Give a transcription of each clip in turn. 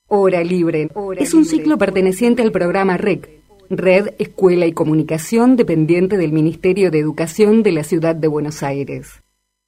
Hora Libre es un ciclo perteneciente al programa REC, Red, Escuela y Comunicación, dependiente del Ministerio de Educación de la Ciudad de Buenos Aires.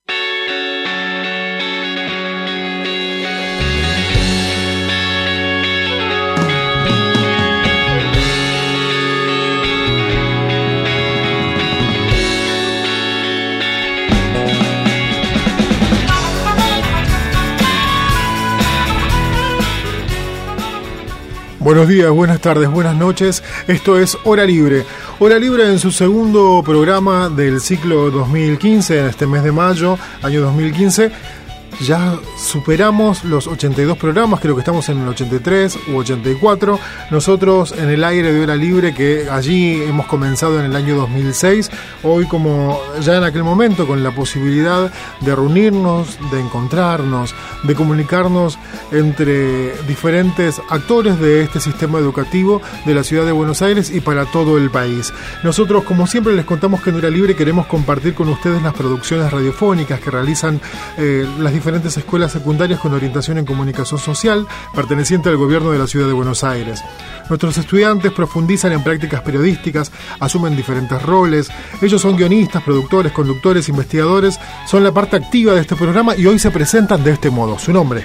Buenos días, buenas tardes, buenas noches. Esto es Hora Libre. Hora Libre en su segundo programa del ciclo 2015, en este mes de mayo, año 2015. Ya superamos los 82 programas, creo que estamos en el 83 u 84. Nosotros en el aire de Hora Libre, que allí hemos comenzado en el año 2006, hoy como ya en aquel momento con la posibilidad de reunirnos, de encontrarnos, de comunicarnos entre diferentes actores de este sistema educativo de la ciudad de Buenos Aires y para todo el país. Nosotros, como siempre, les contamos que en Hora Libre queremos compartir con ustedes las producciones radiofónicas que realizan las diferentes escuelas secundarias con orientación en comunicación social perteneciente al gobierno de la ciudad de Buenos Aires. Nuestros estudiantes profundizan en prácticas periodísticas, asumen diferentes roles. Ellos son guionistas, productores, conductores, investigadores, son la parte activa de este programa y hoy se presentan de este modo. ¿Su nombre?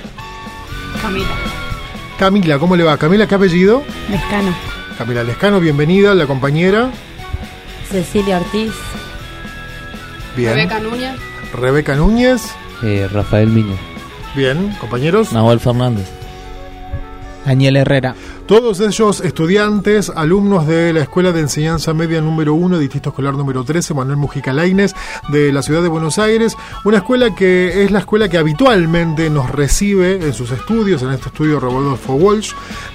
Camila, ¿cómo le va? Camila, ¿qué apellido? Lescano. Camila Lescano, bienvenida. La compañera Cecilia Ortiz. Bien. Rebeca Núñez. Rebeca Núñez. Rafael Miño. Bien, compañeros. Nahuel Fernández. Daniel Herrera. Todos ellos estudiantes, alumnos de la Escuela de Enseñanza Media número 1, Distrito Escolar número 13, Manuel Mujica Lainez, de la ciudad de Buenos Aires. Una escuela que es la escuela que habitualmente nos recibe en sus estudios, en este estudio Rodolfo Walsh,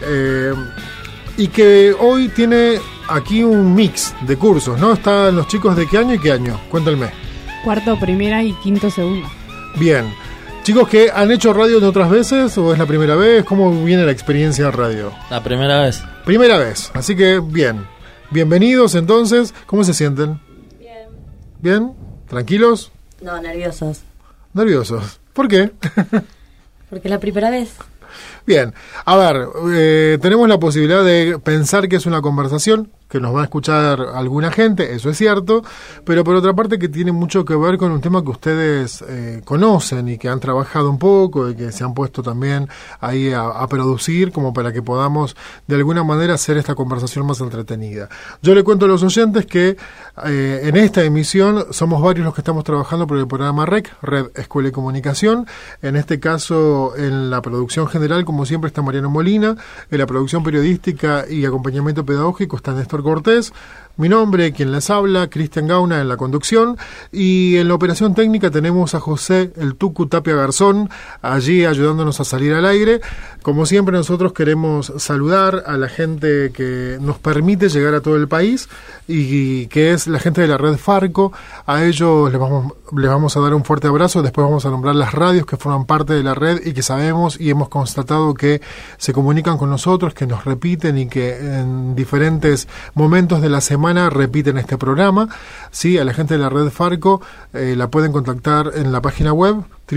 y que hoy tiene aquí un mix de cursos, ¿no? ¿Están los chicos de qué año y qué año? Cuéntenme. Cuarto primera y quinto segunda. Bien. Chicos que han hecho radio en otras veces o es la primera vez, ¿cómo viene la experiencia en radio? La primera vez. Primera vez, así que bien. Bienvenidos entonces, ¿cómo se sienten? Bien. ¿Bien? ¿Tranquilos? No, nerviosos. ¿Nerviosos? ¿Por qué? Porque es la primera vez. Bien, a ver, tenemos la posibilidad de pensar que es una conversación, que nos va a escuchar alguna gente, eso es cierto, pero por otra parte que tiene mucho que ver con un tema que ustedes conocen y que han trabajado un poco y que se han puesto también ahí a producir como para que podamos de alguna manera hacer esta conversación más entretenida. Yo le cuento a los oyentes que en esta emisión somos varios los que estamos trabajando por el programa REC, Red, Escuela y Comunicación. En este caso, en la producción general, como siempre, está Mariano Molina, en la producción periodística y acompañamiento pedagógico está Néstor Cortés, mi nombre, quien les habla, Cristian Gauna en la conducción, y en la operación técnica tenemos a José el Tucu Tapia Garzón, allí ayudándonos a salir al aire. Como siempre, nosotros queremos saludar a la gente que nos permite llegar a todo el país y que es la gente de la red Farco. A ellos les vamos a dar un fuerte abrazo. Después vamos a nombrar las radios que forman parte de la red y que sabemos y hemos constatado que se comunican con nosotros, que nos repiten y que en diferentes momentos de la semana repiten este programa. Sí, a la gente de la red Farco la pueden contactar en la página web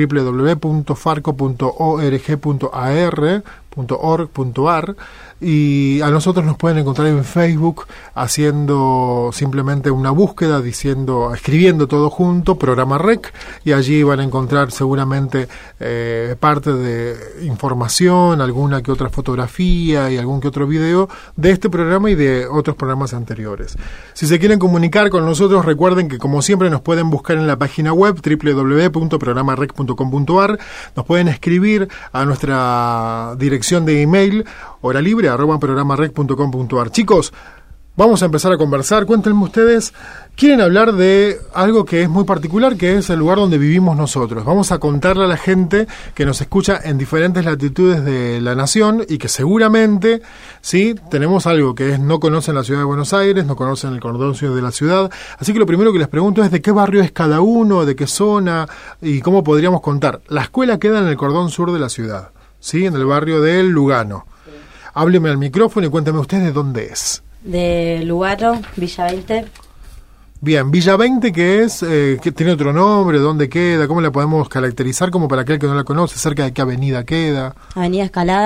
www.farco.org.ar y a nosotros nos pueden encontrar en Facebook haciendo simplemente una búsqueda, escribiendo todo junto, programa REC, y allí van a encontrar seguramente parte de información, alguna que otra fotografía y algún que otro video de este programa y de otros programas anteriores. Si se quieren comunicar con nosotros, recuerden que como siempre nos pueden buscar en la página web www.programarec.com.ar, nos pueden escribir a nuestra dirección de email horalibre@programarec.com.ar. Chicos, vamos a empezar a conversar. Cuéntenme ustedes, quieren hablar de algo que es muy particular, que es el lugar donde vivimos nosotros. Vamos a contarle a la gente que nos escucha en diferentes latitudes de la nación y que seguramente, sí, tenemos algo que es no conocen la ciudad de Buenos Aires, no conocen el cordón sur de la ciudad. Así que lo primero que les pregunto es de qué barrio es cada uno, de qué zona y cómo podríamos contar. La escuela queda en el cordón sur de la ciudad, sí, en el barrio de Lugano. Hábleme al micrófono y cuénteme usted de dónde es. De Lugano, Villa 20. Bien, Villa 20, que es, que tiene otro nombre, ¿dónde queda? ¿Cómo la podemos caracterizar como para aquel que no la conoce? ¿Cerca de qué avenida queda? Avenida Escalada.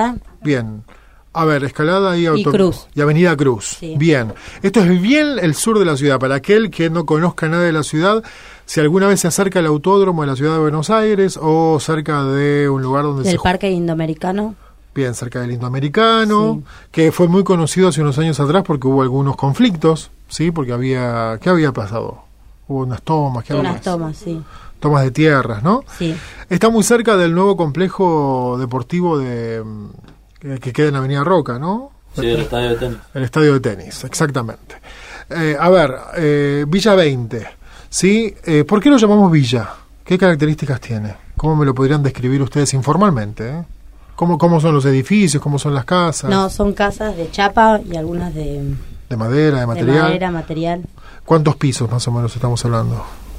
Bien. A ver, Escalada y Cruz. Y Avenida Cruz. Sí. Bien. Esto es bien el sur de la ciudad. Para aquel que no conozca nada de la ciudad, si alguna vez se acerca al autódromo de la ciudad de Buenos Aires o cerca de un lugar donde Del Parque Indoamericano. Bien, cerca del Indoamericano, Sí. que fue muy conocido hace unos años atrás porque hubo algunos conflictos, ¿sí? Porque ¿qué había pasado? Hubo unas tomas, Unas tomas, sí. tomas de tierras, ¿no? Sí. Está muy cerca del nuevo complejo deportivo que queda en Avenida Roca, ¿no? Sí, el estadio de tenis. El estadio de tenis, exactamente. A ver, Villa 20, ¿sí? ¿Por qué lo llamamos Villa? ¿Qué características tiene? ¿Cómo me lo podrían describir ustedes informalmente? ¿Cómo son los edificios? ¿Cómo son las casas? No, son casas de chapa y algunas de madera, de material. De madera, material. ¿Cuántos pisos más o menos estamos hablando?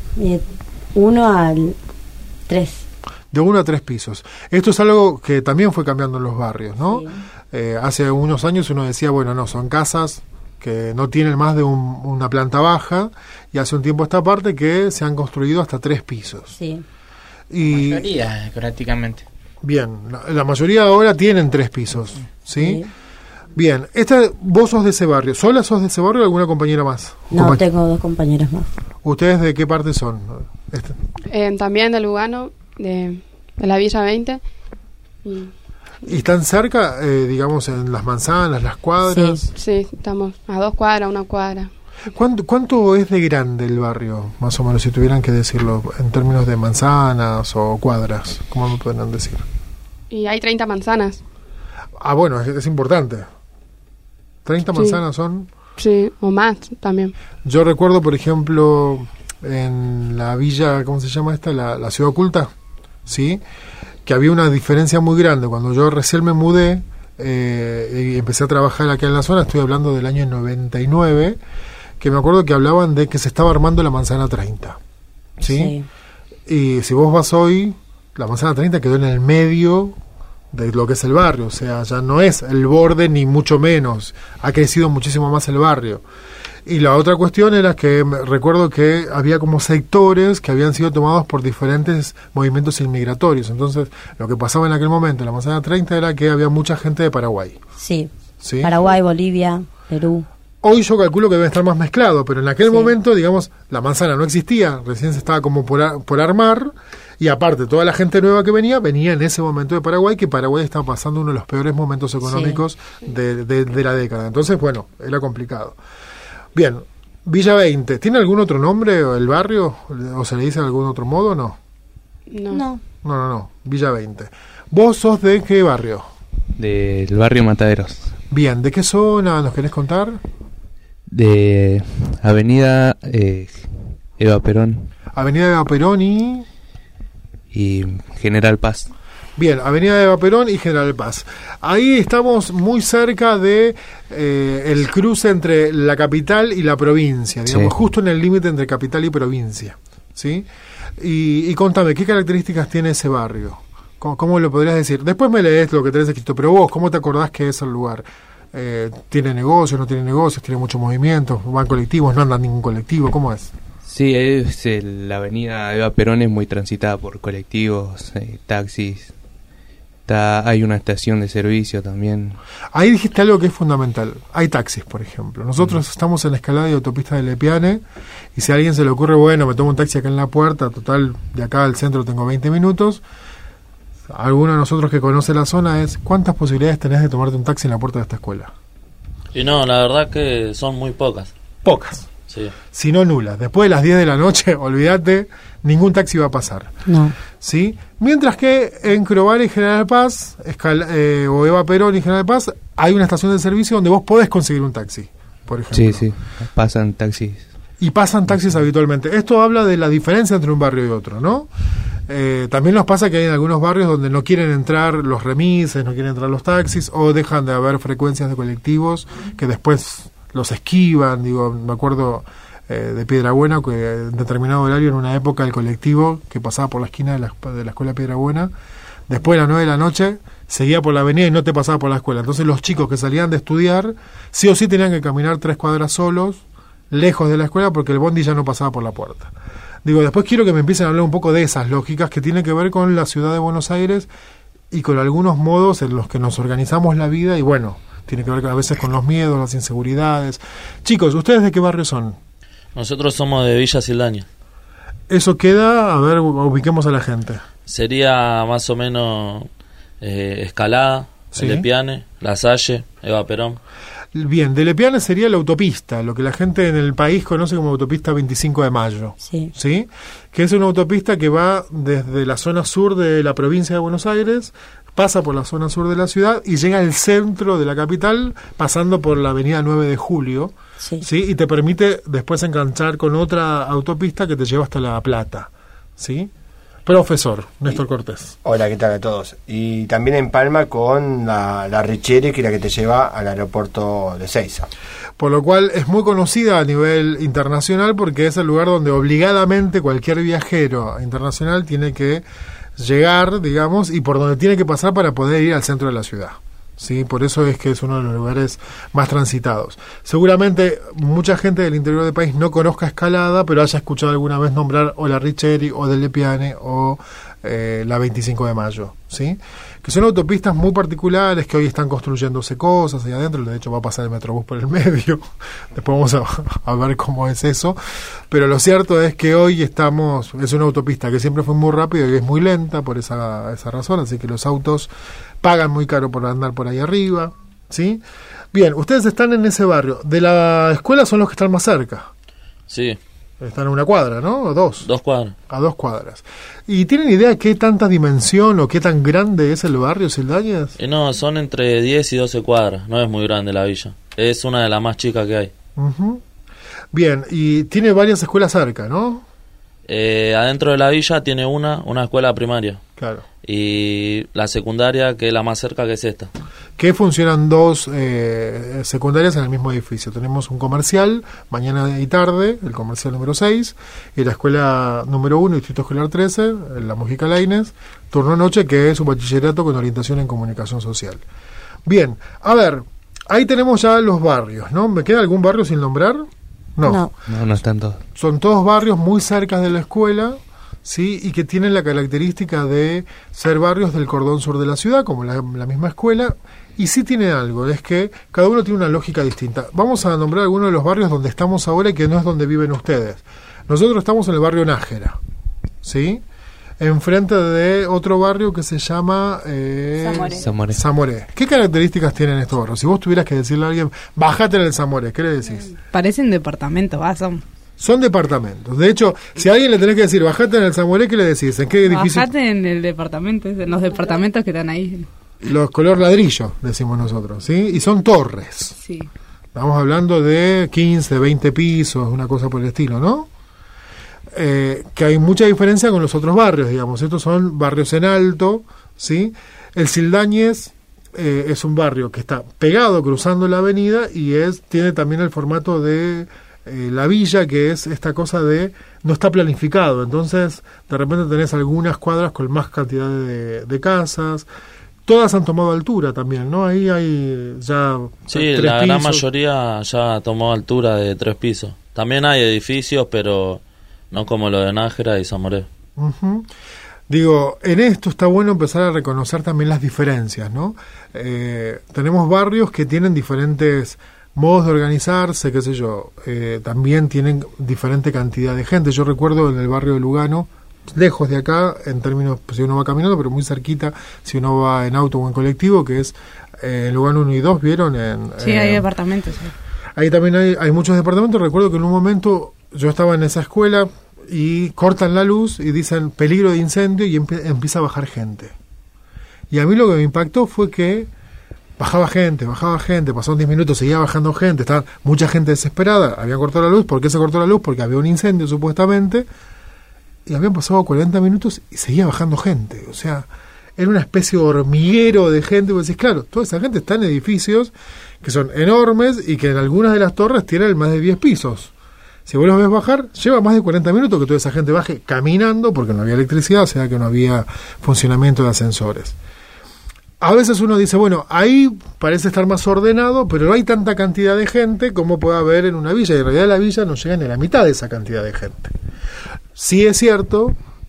1 al 3. De 1 a 3 pisos. Esto es algo que también fue cambiando en los barrios, ¿no? Sí. Hace unos años uno decía, bueno, no, son casas que no tienen más de una planta baja, y hace un tiempo esta parte que se han construido hasta 3 pisos. Sí. Y La mayoría, prácticamente. bien, la mayoría ahora tienen 3 pisos, ¿sí? Sí. Bien, vos sos de ese barrio. ¿Sola sos de ese barrio o alguna compañera más? No, tengo 2 compañeras más. ¿Ustedes de qué parte son? También de Lugano, de la Villa 20. ¿Y están cerca, digamos, en las manzanas, las cuadras? Sí, estamos a 2 cuadras, 1 cuadra. ¿Cuánto es de grande el barrio, más o menos, si tuvieran que decirlo, en términos de manzanas o cuadras? ¿Cómo me podrían decir? Y hay 30 manzanas. Ah, bueno, es importante. 30 Sí. manzanas son... Sí, o más también. Yo recuerdo, por ejemplo, en la villa, ¿cómo se llama esta? La Ciudad Oculta, ¿sí? Que había una diferencia muy grande. Cuando yo recién me mudé y empecé a trabajar acá en la zona, estoy hablando del año 99, que me acuerdo que hablaban de que se estaba armando la manzana 30, ¿sí? Y si vos vas hoy, la manzana 30 quedó en el medio de lo que es el barrio, o sea, ya no es el borde ni mucho menos, ha crecido muchísimo más el barrio. Y la otra cuestión era que recuerdo que había como sectores que habían sido tomados por diferentes movimientos inmigratorios. Entonces, lo que pasaba en aquel momento en la manzana 30 era que había mucha gente de Paraguay. Sí. ¿Sí? Paraguay, Bolivia, Perú. Hoy yo calculo que debe estar más mezclado, pero en aquel momento, digamos, la manzana no existía, recién se estaba como por armar, y aparte toda la gente nueva que venía en ese momento de Paraguay, que Paraguay estaba pasando uno de los peores momentos económicos de la década. Entonces, bueno, era complicado. Bien, Villa 20, ¿tiene algún otro nombre el barrio? ¿O se le dice de algún otro modo o no? No. No, Villa 20. ¿Vos sos de qué barrio? Del barrio Mataderos. Bien, ¿de qué zona nos querés contar? De Avenida Eva Perón Avenida Eva Perón y General Paz. Bien, Avenida Eva Perón y General Paz. Ahí estamos muy cerca de el cruce entre la capital y la provincia, digamos, Sí. justo en el límite entre capital y provincia, ¿sí? Y contame, ¿qué características tiene ese barrio? ¿Cómo lo podrías decir? Después me lees lo que tenés escrito, pero vos, ¿cómo te acordás que es el lugar? ¿Tiene negocios, no tiene negocios, tiene mucho movimiento, van colectivos, no andan ningún colectivo, ¿cómo es? Sí, la avenida Eva Perón es muy transitada por colectivos, taxis. Hay una estación de servicio también. Ahí dijiste algo que es fundamental. Hay taxis, por ejemplo. Nosotros estamos en la escalada y autopista de Lepiane, y si a alguien se le ocurre, bueno, me tomo un taxi acá en la puerta, total, de acá al centro tengo 20 minutos. Alguno de nosotros que conoce la zona es, ¿cuántas posibilidades tenés de tomarte un taxi en la puerta de esta escuela? Y no, la verdad que son muy pocas. Pocas. Sí. Si no nulas. Después de las 10 de la noche, olvídate, ningún taxi va a pasar. No. ¿Sí? Mientras que en Crobar y General Paz, o Eva Perón y General Paz, hay una estación de servicio donde vos podés conseguir un taxi, por ejemplo. Sí, pasan taxis. Y pasan taxis habitualmente. Esto habla de la diferencia entre un barrio y otro, ¿no? También nos pasa que hay en algunos barrios donde no quieren entrar los remises, no quieren entrar los taxis, o dejan de haber frecuencias de colectivos que después los esquivan. Digo, me acuerdo de Piedrabuena, que en determinado horario, en una época, el colectivo que pasaba por la esquina de la escuela Piedrabuena, después de las 9 de la noche, seguía por la avenida y no te pasaba por la escuela. Entonces los chicos que salían de estudiar, sí o sí tenían que caminar 3 cuadras solos, lejos de la escuela, porque el bondi ya no pasaba por la puerta. Digo, después quiero que me empiecen a hablar un poco de esas lógicas que tienen que ver con la ciudad de Buenos Aires y con algunos modos en los que nos organizamos la vida y bueno, tiene que ver a veces con los miedos, las inseguridades. Chicos, ¿ustedes de qué barrio son? Nosotros somos de Villa Sildaña. Eso queda, a ver, ubiquemos a la gente. Sería más o menos Escalada, Sí. Lepiane, La Salle, Eva Perón. Bien, de Lepiane sería la autopista, lo que la gente en el país conoce como autopista 25 de Mayo. Sí. ¿Sí? Que es una autopista que va desde la zona sur de la provincia de Buenos Aires, pasa por la zona sur de la ciudad y llega al centro de la capital pasando por la avenida 9 de Julio, Sí. ¿sí? Y te permite después enganchar con otra autopista que te lleva hasta La Plata, ¿sí? Profesor Néstor Cortés. Hola, ¿qué tal a todos? Y también en Palma con la Richeri, que es la que te lleva al aeropuerto de Seiza. Por lo cual es muy conocida a nivel internacional porque es el lugar donde obligadamente cualquier viajero internacional tiene que llegar, digamos, y por donde tiene que pasar para poder ir al centro de la ciudad. Sí, por eso es que es uno de los lugares más transitados. Seguramente mucha gente del interior del país no conozca Escalada, pero haya escuchado alguna vez nombrar o la Richeri o del Lepiane o la 25 de Mayo, ¿sí? Que son autopistas muy particulares que hoy están construyéndose cosas ahí adentro. De hecho va a pasar el Metrobús por el medio. Después vamos a ver cómo es eso. Pero lo cierto es que hoy es una autopista que siempre fue muy rápida y es muy lenta por esa razón, así que los autos pagan muy caro por andar por ahí arriba, ¿sí? Bien, ustedes están en ese barrio. De la escuela son los que están más cerca. Sí, Están a una cuadra, ¿no? ¿O dos? 2 cuadras. A 2 cuadras. ¿Y tienen idea qué tanta dimensión o qué tan grande es el barrio Sildañas? Y no, son entre 10 y 12 cuadras. No es muy grande la villa. Es una de las más chicas que hay. Ujú. Bien, y tiene varias escuelas cerca, ¿no? Adentro de la villa tiene una escuela primaria. Claro. Y la secundaria, que es la más cerca, que es esta. Que funcionan 2 secundarias en el mismo edificio. Tenemos un comercial, mañana y tarde, el comercial número 6, y la escuela número 1, Distrito Escolar 13, la Mujica Lainez, turno noche, que es un bachillerato con orientación en comunicación social. Bien, a ver, ahí tenemos ya los barrios, ¿no? ¿Me queda algún barrio sin nombrar? No. No están todos. Son todos barrios muy cerca de la escuela, ¿sí? Y que tienen la característica de ser barrios del cordón sur de la ciudad, como la misma escuela, y sí tiene algo, es que cada uno tiene una lógica distinta. Vamos a nombrar algunos de los barrios donde estamos ahora y que no es donde viven ustedes. Nosotros estamos en el barrio Nájera, ¿sí? Enfrente de otro barrio que se llama Zamoré. ¿Qué características tienen estos barrios? Si vos tuvieras que decirle a alguien, bájate en el Zamoré, ¿qué le decís? Parecen departamentos, Son departamentos. De hecho, si a alguien le tenés que decir, bajate en el Zamoré, ¿qué le decís? ¿En qué edificio? Bajate en el departamento, en los departamentos que están ahí. Los color ladrillo, decimos nosotros, ¿sí? Y son torres. Sí. Estamos hablando de 15, 20 pisos, una cosa por el estilo, ¿no? Que hay mucha diferencia con los otros barrios, digamos. Estos son barrios en alto, ¿sí? El Sildañez es un barrio que está pegado cruzando la avenida y tiene también el formato de la villa, que es esta cosa de no está planificado. Entonces, de repente tenés algunas cuadras con más cantidad de casas. Todas han tomado altura también, ¿no? Ahí hay ya Sí, 3 la gran pisos. mayoría ya tomó altura de 3 pisos. También hay edificios, pero no como lo de Nájera y Zamoré. Ujú. Digo, en esto está bueno empezar a reconocer también las diferencias, ¿no? Tenemos barrios que tienen diferentes modos de organizarse, qué sé yo, también tienen diferente cantidad de gente. Yo recuerdo en el barrio de Lugano, lejos de acá, en términos, si uno va caminando, pero muy cerquita, si uno va en auto o en colectivo, que es en Lugano 1 y 2, ¿vieron? Sí, hay departamentos. Sí. Ahí también hay muchos departamentos. Recuerdo que en un momento yo estaba en esa escuela y cortan la luz y dicen peligro de incendio y empieza a bajar gente. Y a mí lo que me impactó fue que bajaba gente, pasaron 10 minutos, seguía bajando gente, estaba mucha gente desesperada, habían cortado la luz. ¿Por qué se cortó la luz? Porque había un incendio supuestamente, y habían pasado 40 minutos y seguía bajando gente. O sea, era una especie de hormiguero de gente. Vos decís, claro, toda esa gente está en edificios que son enormes y que en algunas de las torres tienen más de 10 pisos. Si vos los ves bajar, lleva más de 40 minutos que toda esa gente baje caminando, porque no había electricidad, o sea que no había funcionamiento de ascensores. A veces uno dice, bueno, ahí parece estar más ordenado, pero no hay tanta cantidad de gente como puede haber en una villa, y en realidad la villa no llega ni a la mitad de esa cantidad de gente. Sí es cierto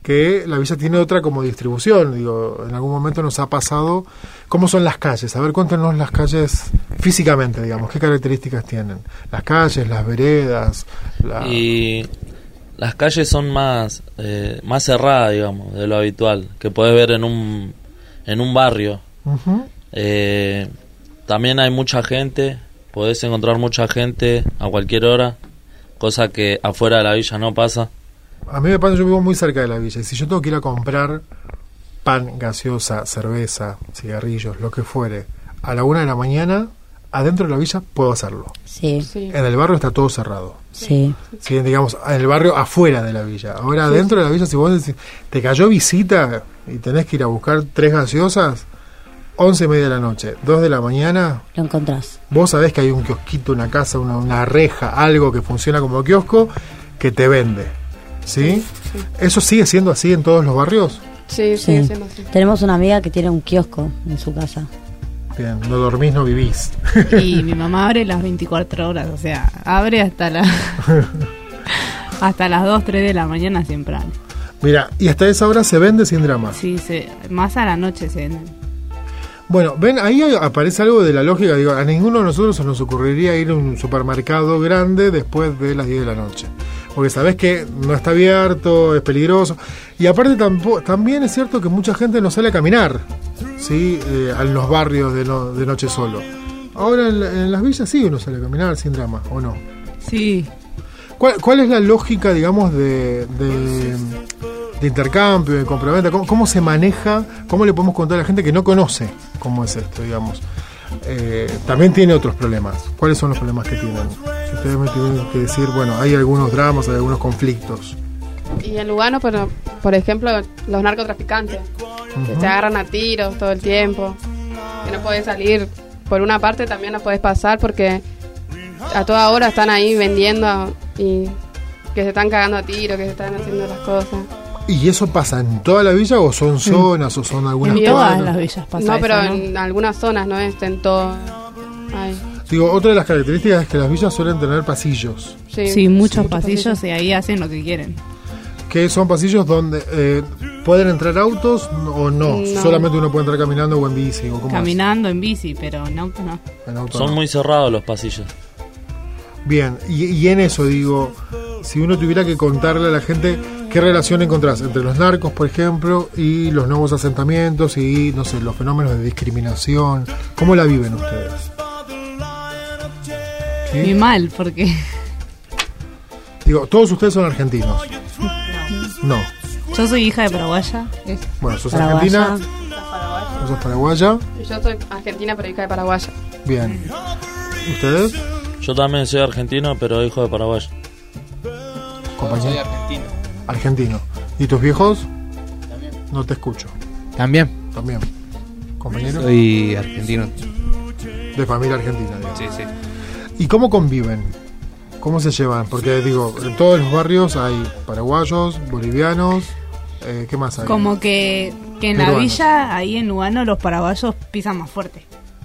que la villa tiene otra como distribución. Digo, en algún momento nos ha pasado. ¿Cómo son las calles? A ver, cuéntanos las calles físicamente, digamos. ¿Qué características tienen? Las calles, las veredas. Y las calles son más cerradas, digamos, de lo habitual, que podés ver en un barrio. Uh-huh. También hay mucha gente, podés encontrar mucha gente a cualquier hora, cosa que afuera de la villa no pasa. A mí me pasa, yo vivo muy cerca de la villa, y si yo tengo que ir a comprar pan, gaseosa, cerveza, cigarrillos, lo que fuere, a la 1 de la mañana, adentro de la villa puedo hacerlo. Sí. En el barrio está todo cerrado. Sí. Sí, digamos, en el barrio afuera de la villa. Ahora, adentro de la villa, si vos decís, te cayó visita y tenés que ir a buscar 3 gaseosas, 11:30 de la noche, 2 de la mañana, lo encontrás. Vos sabés que hay un kiosquito, una casa, una reja, algo que funciona como kiosco, que te vende. ¿Sí? Sí. ¿Eso sigue siendo así en todos los barrios? Sí, sigue siendo así. Tenemos una amiga que tiene un kiosco en su casa. Bien, no dormís, no vivís. Y mi mamá abre las 24 horas, o sea, abre hasta hasta las 2, 3 de la mañana siempre. Mira, y hasta esa hora se vende sin drama. Sí, más a la noche se venden. Bueno, ven, ahí aparece algo de la lógica. Digo, a ninguno de nosotros se nos ocurriría ir a un supermercado grande después de las 10 de la noche. Porque sabés que no está abierto, es peligroso. Y aparte también es cierto que mucha gente no sale a caminar, ¿sí? En los barrios de noche solo. Ahora en las villas sí uno sale a caminar sin drama, ¿o no? Sí. ¿Cuál es la lógica, digamos, de intercambio, de compraventa? ¿Cómo se maneja? ¿Cómo le podemos contar a la gente que no conoce cómo es esto, digamos? También tiene otros problemas. ¿Cuáles son los problemas que tienen? Si ustedes me tienen que decir, bueno, hay algunos dramas, hay algunos conflictos. Y en Lugano, por ejemplo, los narcotraficantes, que te agarran a tiros todo el tiempo, que no podés salir. Por una parte también no podés pasar porque a toda hora están ahí vendiendo y que se están cagando a tiros, que se están haciendo las cosas. ¿Y eso pasa en toda la villa o son zonas o son algunas en todas las villas pasa no, pero eso, ¿no? en algunas zonas, no es en todo. Ay. Digo, otra de las características es que las villas suelen tener pasillos. Sí, muchos pasillos y ahí hacen lo que quieren. Que son pasillos donde pueden entrar autos o no, solamente uno puede entrar caminando o en bici. ¿O caminando, en bici, pero en auto no. En auto son no. Muy cerrados los pasillos. Bien, y en eso digo, si uno tuviera que contarle a la gente qué relación encontrás entre los narcos, por ejemplo, y los nuevos asentamientos y, no sé, los fenómenos de discriminación, ¿cómo la viven ustedes? ¿Sí? Y mal, porque... Digo, ¿todos ustedes son argentinos? No. Yo soy hija de paraguaya. Bueno, sos argentina. ¿Vos sos paraguaya? Yo soy argentina, pero hija de paraguaya. Bien. ¿Ustedes? Yo también soy argentino, pero hijo de Paraguay. Compañero. Soy argentino. Argentino. ¿Y tus viejos? También. No te escucho. También. ¿Compañero? Soy argentino. De familia argentina, digamos. Sí, sí. ¿Y cómo conviven? ¿Cómo se llevan? Porque, digo, en todos los barrios hay paraguayos, bolivianos, ¿qué más hay? Como que en peruanos. la villa, ahí en Lugano, los paraguayos pisan más fuerte.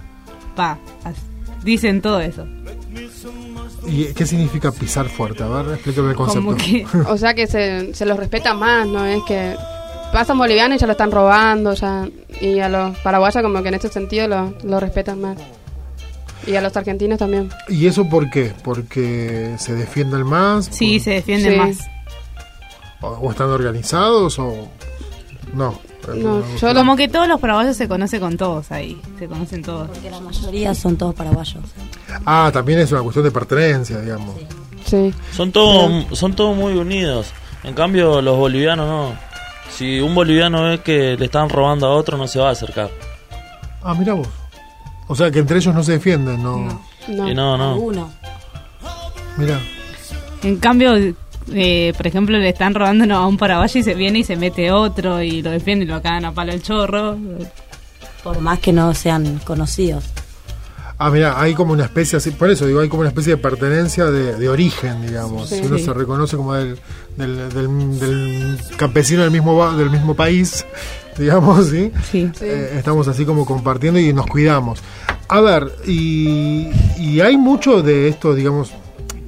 Dicen todo eso. ¿Y qué significa pisar fuerte? A ver, explícame el concepto. Como que... O sea que se los respeta más, ¿no? Es que pasan bolivianos y ya lo están robando, ya, y a los paraguayos como que en este sentido lo respetan más. Y a los argentinos también. ¿Y eso por qué? ¿Porque se defienden más? Sí, se defienden más. ¿O están organizados o...? No. Yo como que todos los paraguayos se conocen con todos ahí. Se conocen todos. Porque la mayoría son todos paraguayos. Ah, también es una cuestión de pertenencia, digamos. Sí. Son todos muy unidos. En cambio, los bolivianos no. Si un boliviano ve que le están robando a otro, no se va a acercar. Ah, mira vos. O sea, que entre ellos no se defienden, ¿no? Y no. Uno. Mira. En cambio, por ejemplo, le están robando a un paraguayo y se viene y se mete otro y lo defiende y lo cagan a palo el chorro. Por más que no sean conocidos. Ah, mira, hay como una especie así, por eso digo, hay como una especie de pertenencia de origen, digamos. Sí. Uno se reconoce como del campesino del mismo país, digamos, ¿sí? Sí. Estamos así como compartiendo y nos cuidamos. A ver, y hay mucho de esto, digamos,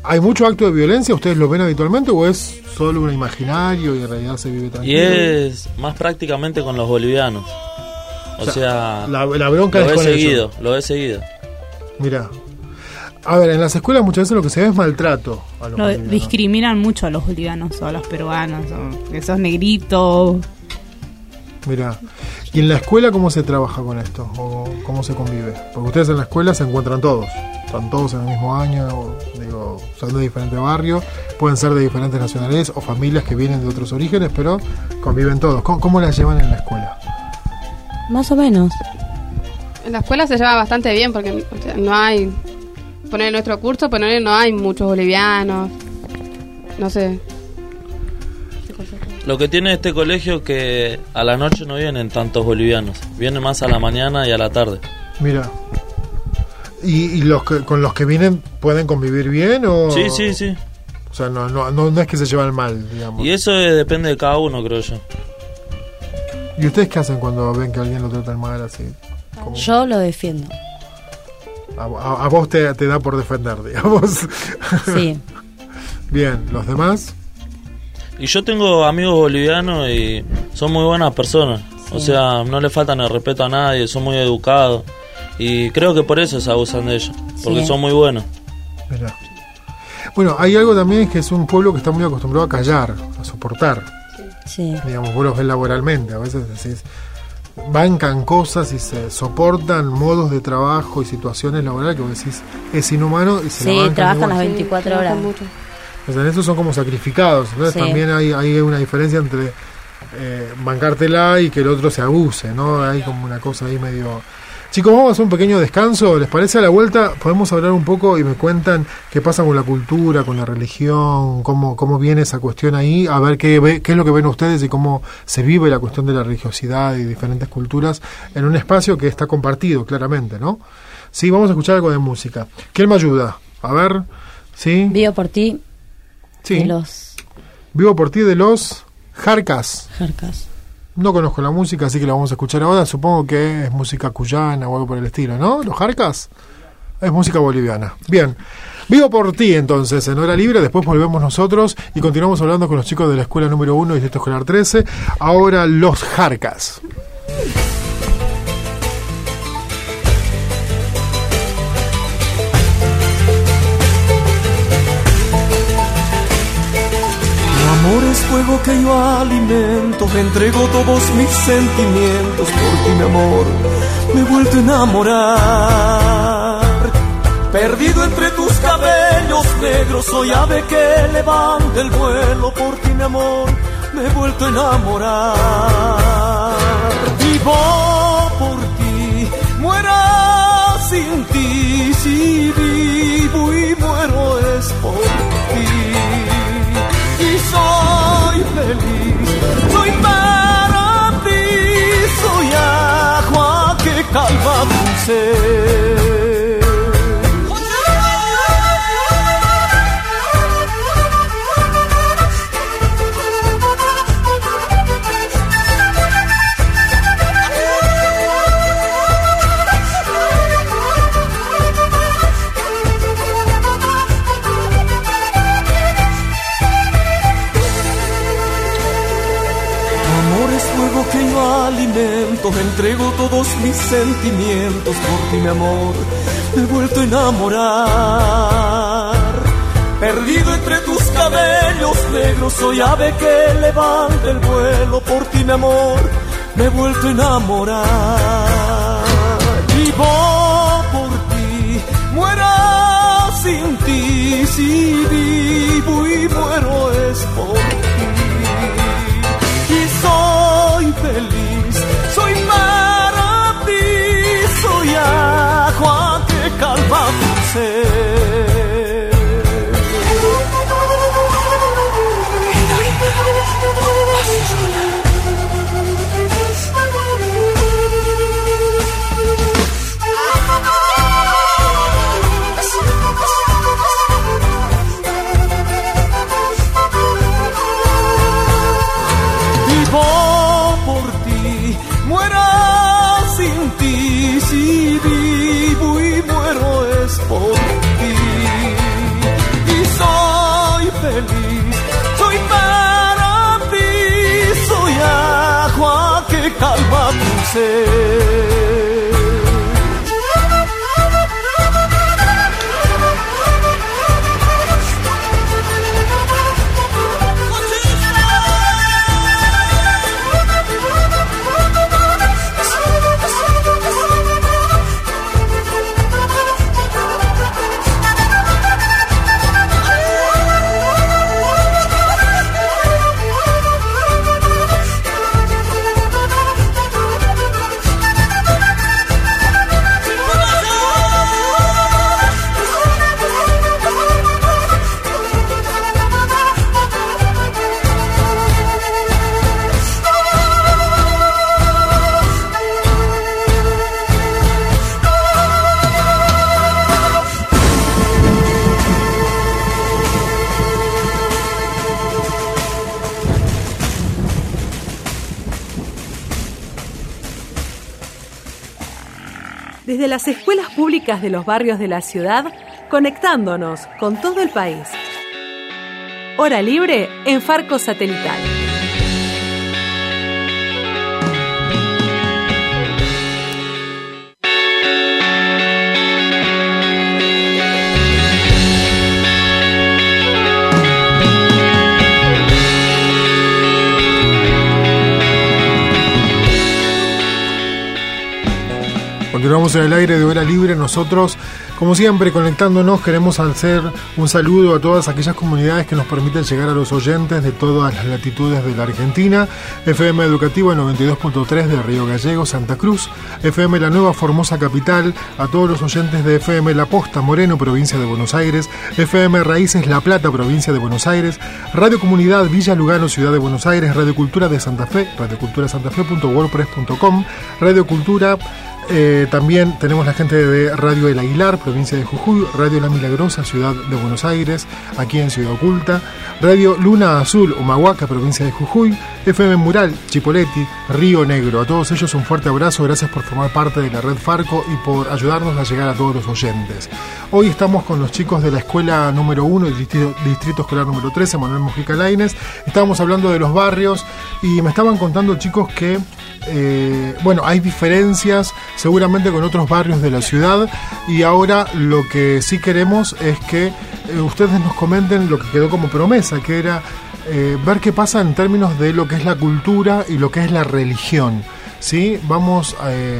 ¿Hay mucho acto de violencia? ¿Ustedes lo ven habitualmente o es solo un imaginario y en realidad se vive tranquilo? Y es más prácticamente con los bolivianos. O sea, la bronca es con ellos. Lo he seguido. Mirá. A ver, en las escuelas muchas veces lo que se ve es maltrato a los bolivianos. Discriminan mucho a los bolivianos o a los peruanos, o esos negritos. Mirá. ¿Y en la escuela cómo se trabaja con esto? ¿O cómo se convive? Porque ustedes en la escuela se encuentran todos. Están todos en el mismo año, son de diferentes barrios, pueden ser de diferentes nacionalidades o familias que vienen de otros orígenes, pero conviven todos. ¿Cómo las llevan en la escuela? Más o menos. En la escuela se lleva bastante bien porque no hay... Poner nuestro curso, no hay muchos bolivianos. No sé. Lo que tiene este colegio es que a la noche no vienen tantos bolivianos. Vienen más a la mañana y a la tarde. Mira. ¿Y con los que vienen pueden convivir bien o...? Sí. O sea, no es que se llevan mal, digamos. Y eso depende de cada uno, creo yo. ¿Y ustedes qué hacen cuando ven que alguien lo trata mal así? ¿Cómo? Yo lo defiendo. A vos te da por defender, digamos. Sí. Bien, ¿los demás? Y yo tengo amigos bolivianos y son muy buenas personas. Sí. O sea, no le faltan el respeto a nadie, son muy educados. Y creo que por eso se abusan de ellos, porque son muy buenos. Mirá. Bueno, hay algo también que es un pueblo que está muy acostumbrado a callar, a soportar. Sí. Digamos, vos los ves laboralmente, a veces decís, bancan cosas y se soportan modos de trabajo y situaciones laborales que vos decís, es inhumano y se la bancan. Sí, trabajan igual. las 24 horas. O sea, en eso son como sacrificados. Entonces también hay una diferencia entre bancártela y que el otro se abuse, ¿no? Hay como una cosa ahí medio... Chicos, vamos a hacer un pequeño descanso. ¿Les parece? A la vuelta podemos hablar un poco y me cuentan qué pasa con la cultura, con la religión, cómo viene esa cuestión ahí, a ver qué es lo que ven ustedes y cómo se vive la cuestión de la religiosidad y diferentes culturas en un espacio que está compartido, claramente, ¿no? Sí, vamos a escuchar algo de música. ¿Quién me ayuda? A ver, ¿sí? Vivo por ti. Sí. Vivo por ti de los Jarcas. No conozco la música, así que la vamos a escuchar ahora. Supongo que es música cuyana o algo por el estilo, ¿no? ¿Los Jarcas? Es música boliviana. Bien. Vivo por ti, entonces, en Hora Libre. Después volvemos nosotros y continuamos hablando con los chicos de la Escuela número 1, Distrito Escolar 13. Ahora, los Jarcas. Amor es fuego que yo alimento, entrego todos mis sentimientos por ti, mi amor, me he vuelto a enamorar. Perdido entre tus cabellos negros, soy ave que levanta el vuelo por ti, mi amor, me he vuelto a enamorar. Vivo por ti, muera sin ti, si vivo y muero es por ti. Y soy feliz, soy para ti, soy agua que calma tu ser. Que yo alimento, entrego todos mis sentimientos por ti, mi amor, me he vuelto a enamorar. Perdido entre tus cabellos negros, soy ave que levanta el vuelo por ti, mi amor, me he vuelto a enamorar. Vivo por ti, muera sin ti, si vivo y muero es por ti. Y soy feliz, soy para ti, soy agua que calma tu ser. Vivo por ti, muera sin ti, si vivo y muero es por ti. ser. Desde las escuelas públicas de los barrios de la ciudad, conectándonos con todo el país. Hora libre en Farco Satelital. Continuamos en el aire de Hora Libre. Nosotros, como siempre, conectándonos, queremos hacer un saludo a todas aquellas comunidades que nos permiten llegar a los oyentes de todas las latitudes de la Argentina. FM Educativa 92.3 de Río Gallegos, Santa Cruz. FM La Nueva Formosa Capital. A todos los oyentes de FM La Posta, Moreno, provincia de Buenos Aires. FM Raíces La Plata, provincia de Buenos Aires. Radio Comunidad Villa Lugano, ciudad de Buenos Aires. Radio Cultura de Santa Fe, radioculturasantafe.wordpress.com. Radio Cultura. También tenemos la gente de Radio El Aguilar, provincia de Jujuy, Radio La Milagrosa, ciudad de Buenos Aires, aquí en Ciudad Oculta, Radio Luna Azul, Humahuaca, provincia de Jujuy, FM Mural, Chipoleti, Río Negro. A todos ellos un fuerte abrazo, gracias por formar parte de la red Farco y por ayudarnos a llegar a todos los oyentes. Hoy estamos con los chicos de la escuela número 1, el distrito escolar número 13, Manuel Mujica Lainez. Estábamos hablando de los barrios y me estaban contando, chicos, que hay diferencias seguramente con otros barrios de la ciudad, y ahora lo que sí queremos es que ustedes nos comenten lo que quedó como promesa, que era ver qué pasa en términos de lo que es la cultura y lo que es la religión, ¿sí? Vamos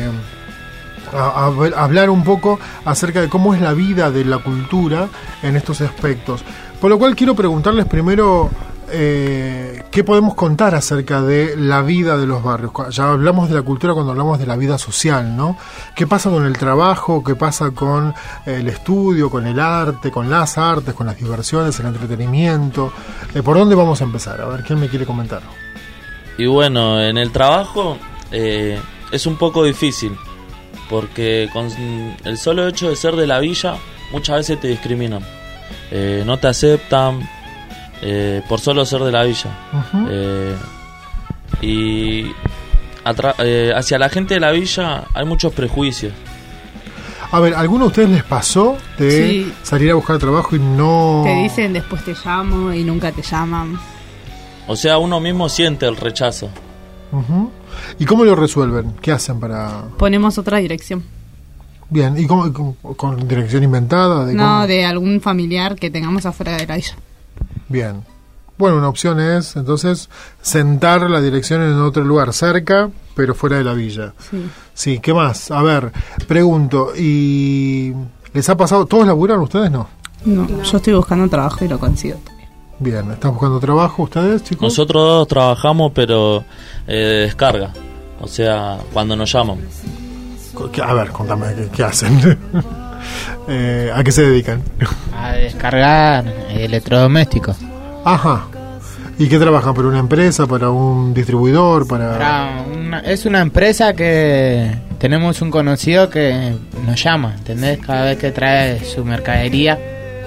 a hablar un poco acerca de cómo es la vida de la cultura en estos aspectos. Por lo cual quiero preguntarles primero ¿qué podemos contar acerca de la vida de los barrios? Ya hablamos de la cultura cuando hablamos de la vida social, ¿no? ¿Qué pasa con el trabajo? ¿Qué pasa con el estudio, con el arte, con las artes, con las diversiones, el entretenimiento? ¿Por dónde vamos a empezar? A ver, ¿quién me quiere comentar? Y bueno, en el trabajo es un poco difícil, porque con el solo hecho de ser de la villa, muchas veces te discriminan. No te aceptan por solo ser de la villa. Uh-huh. Y hacia la gente de la villa hay muchos prejuicios. A ver, ¿alguno de ustedes les pasó de salir a buscar trabajo y no...? Te dicen después te llamo y nunca te llaman. O sea, uno mismo siente el rechazo. Uh-huh. ¿Y cómo lo resuelven? ¿Qué hacen para...? Ponemos otra dirección. Bien, ¿y con dirección inventada? De algún familiar que tengamos afuera de la villa. Bien. Bueno, una opción es, entonces, sentar la dirección en otro lugar, cerca, pero fuera de la villa. Sí, ¿qué más? A ver, pregunto, ¿y les ha pasado? ¿Todos laburan ustedes? No, yo estoy buscando trabajo y lo consigo también. Bien, ¿están buscando trabajo ustedes, chicos? Nosotros dos trabajamos, pero descarga. O sea, cuando nos llaman. A ver, contame, ¿qué hacen? ¿A qué se dedican? A descargar electrodomésticos. Ajá. ¿Y qué trabajan? ¿Para una empresa? ¿Para un distribuidor? Es una empresa que tenemos un conocido que nos llama, ¿entendés? Cada vez que trae su mercadería.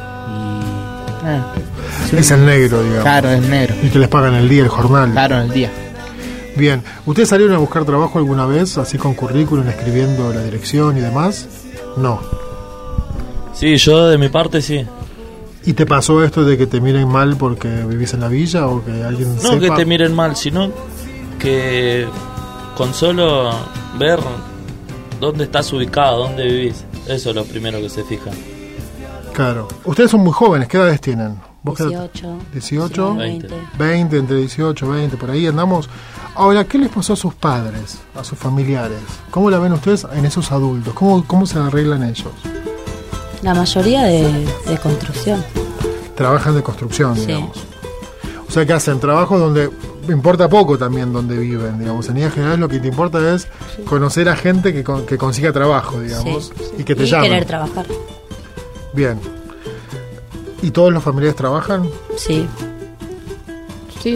Es el negro, digamos. Claro, es negro. Y que les pagan el día, el jornal. Claro, el día. Bien. ¿Ustedes salieron a buscar trabajo alguna vez, así con currículum, escribiendo la dirección y demás? No. Sí, yo de mi parte sí. ¿Y te pasó esto de que te miren mal porque vivís en la villa o que alguien No, sepa? Que te miren mal, sino que con solo ver dónde estás ubicado, dónde vivís. Eso es lo primero que se fijan. Claro. Ustedes son muy jóvenes, ¿qué edades tienen? ¿Vos 18. 18, 20. Entre 18, 20, por ahí andamos. Ahora, ¿qué les pasó a sus padres, a sus familiares? ¿Cómo la ven ustedes en esos adultos? ¿Cómo se arreglan ellos? La mayoría de construcción. Trabajan de construcción, digamos. O sea que hacen trabajos donde importa poco también donde viven, digamos. En líneas generales lo que te importa es conocer a gente que consiga trabajo, digamos, y que te llamen. Y querer trabajar. Bien. ¿Y todos los familiares trabajan? Sí. Sí.